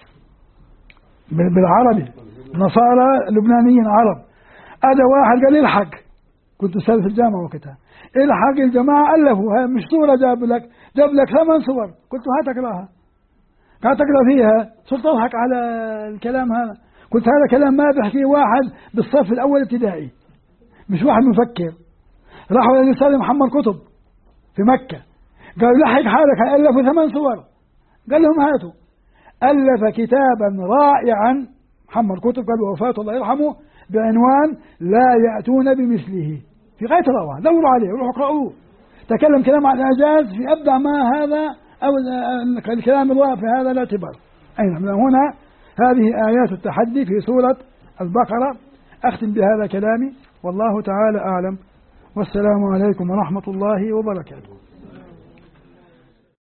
بالعربي، نصارى لبنانيين عرب. هذا واحد قال الحق، كنت أستاذ في الجامعة وقتها، الحق الجماعة ألفوا مش سورة، جاب لك 8 سور، قلت هات اقراها، قاعد تقرا فيها، صرت أضحك على الكلام هذا. قلت هذا كلام ما بيحكيه واحد بالصف الأول ابتدائي، مش واحد مفكر. راحوا للأستاذ محمد قطب في مكة، قالوا لحق حالك، ألفوا 8 سور. قال لهم هاتوا. ألف كتابا رائعا محمد قطب قبل وفاته الله يرحمه بعنوان لا يأتون بمثله، في غاية الروعة، دوروا عليه وروحوا اقرأوه. تكلم كلام عن الإعجاز في أبدع ما هذا، أو الكلام الواقع في هذا الاعتبار. أي نعم. هنا هذه آيات التحدي في سورة البقرة. أختم بهذا كلامي، والله تعالى أعلم، والسلام عليكم ورحمة الله وبركاته.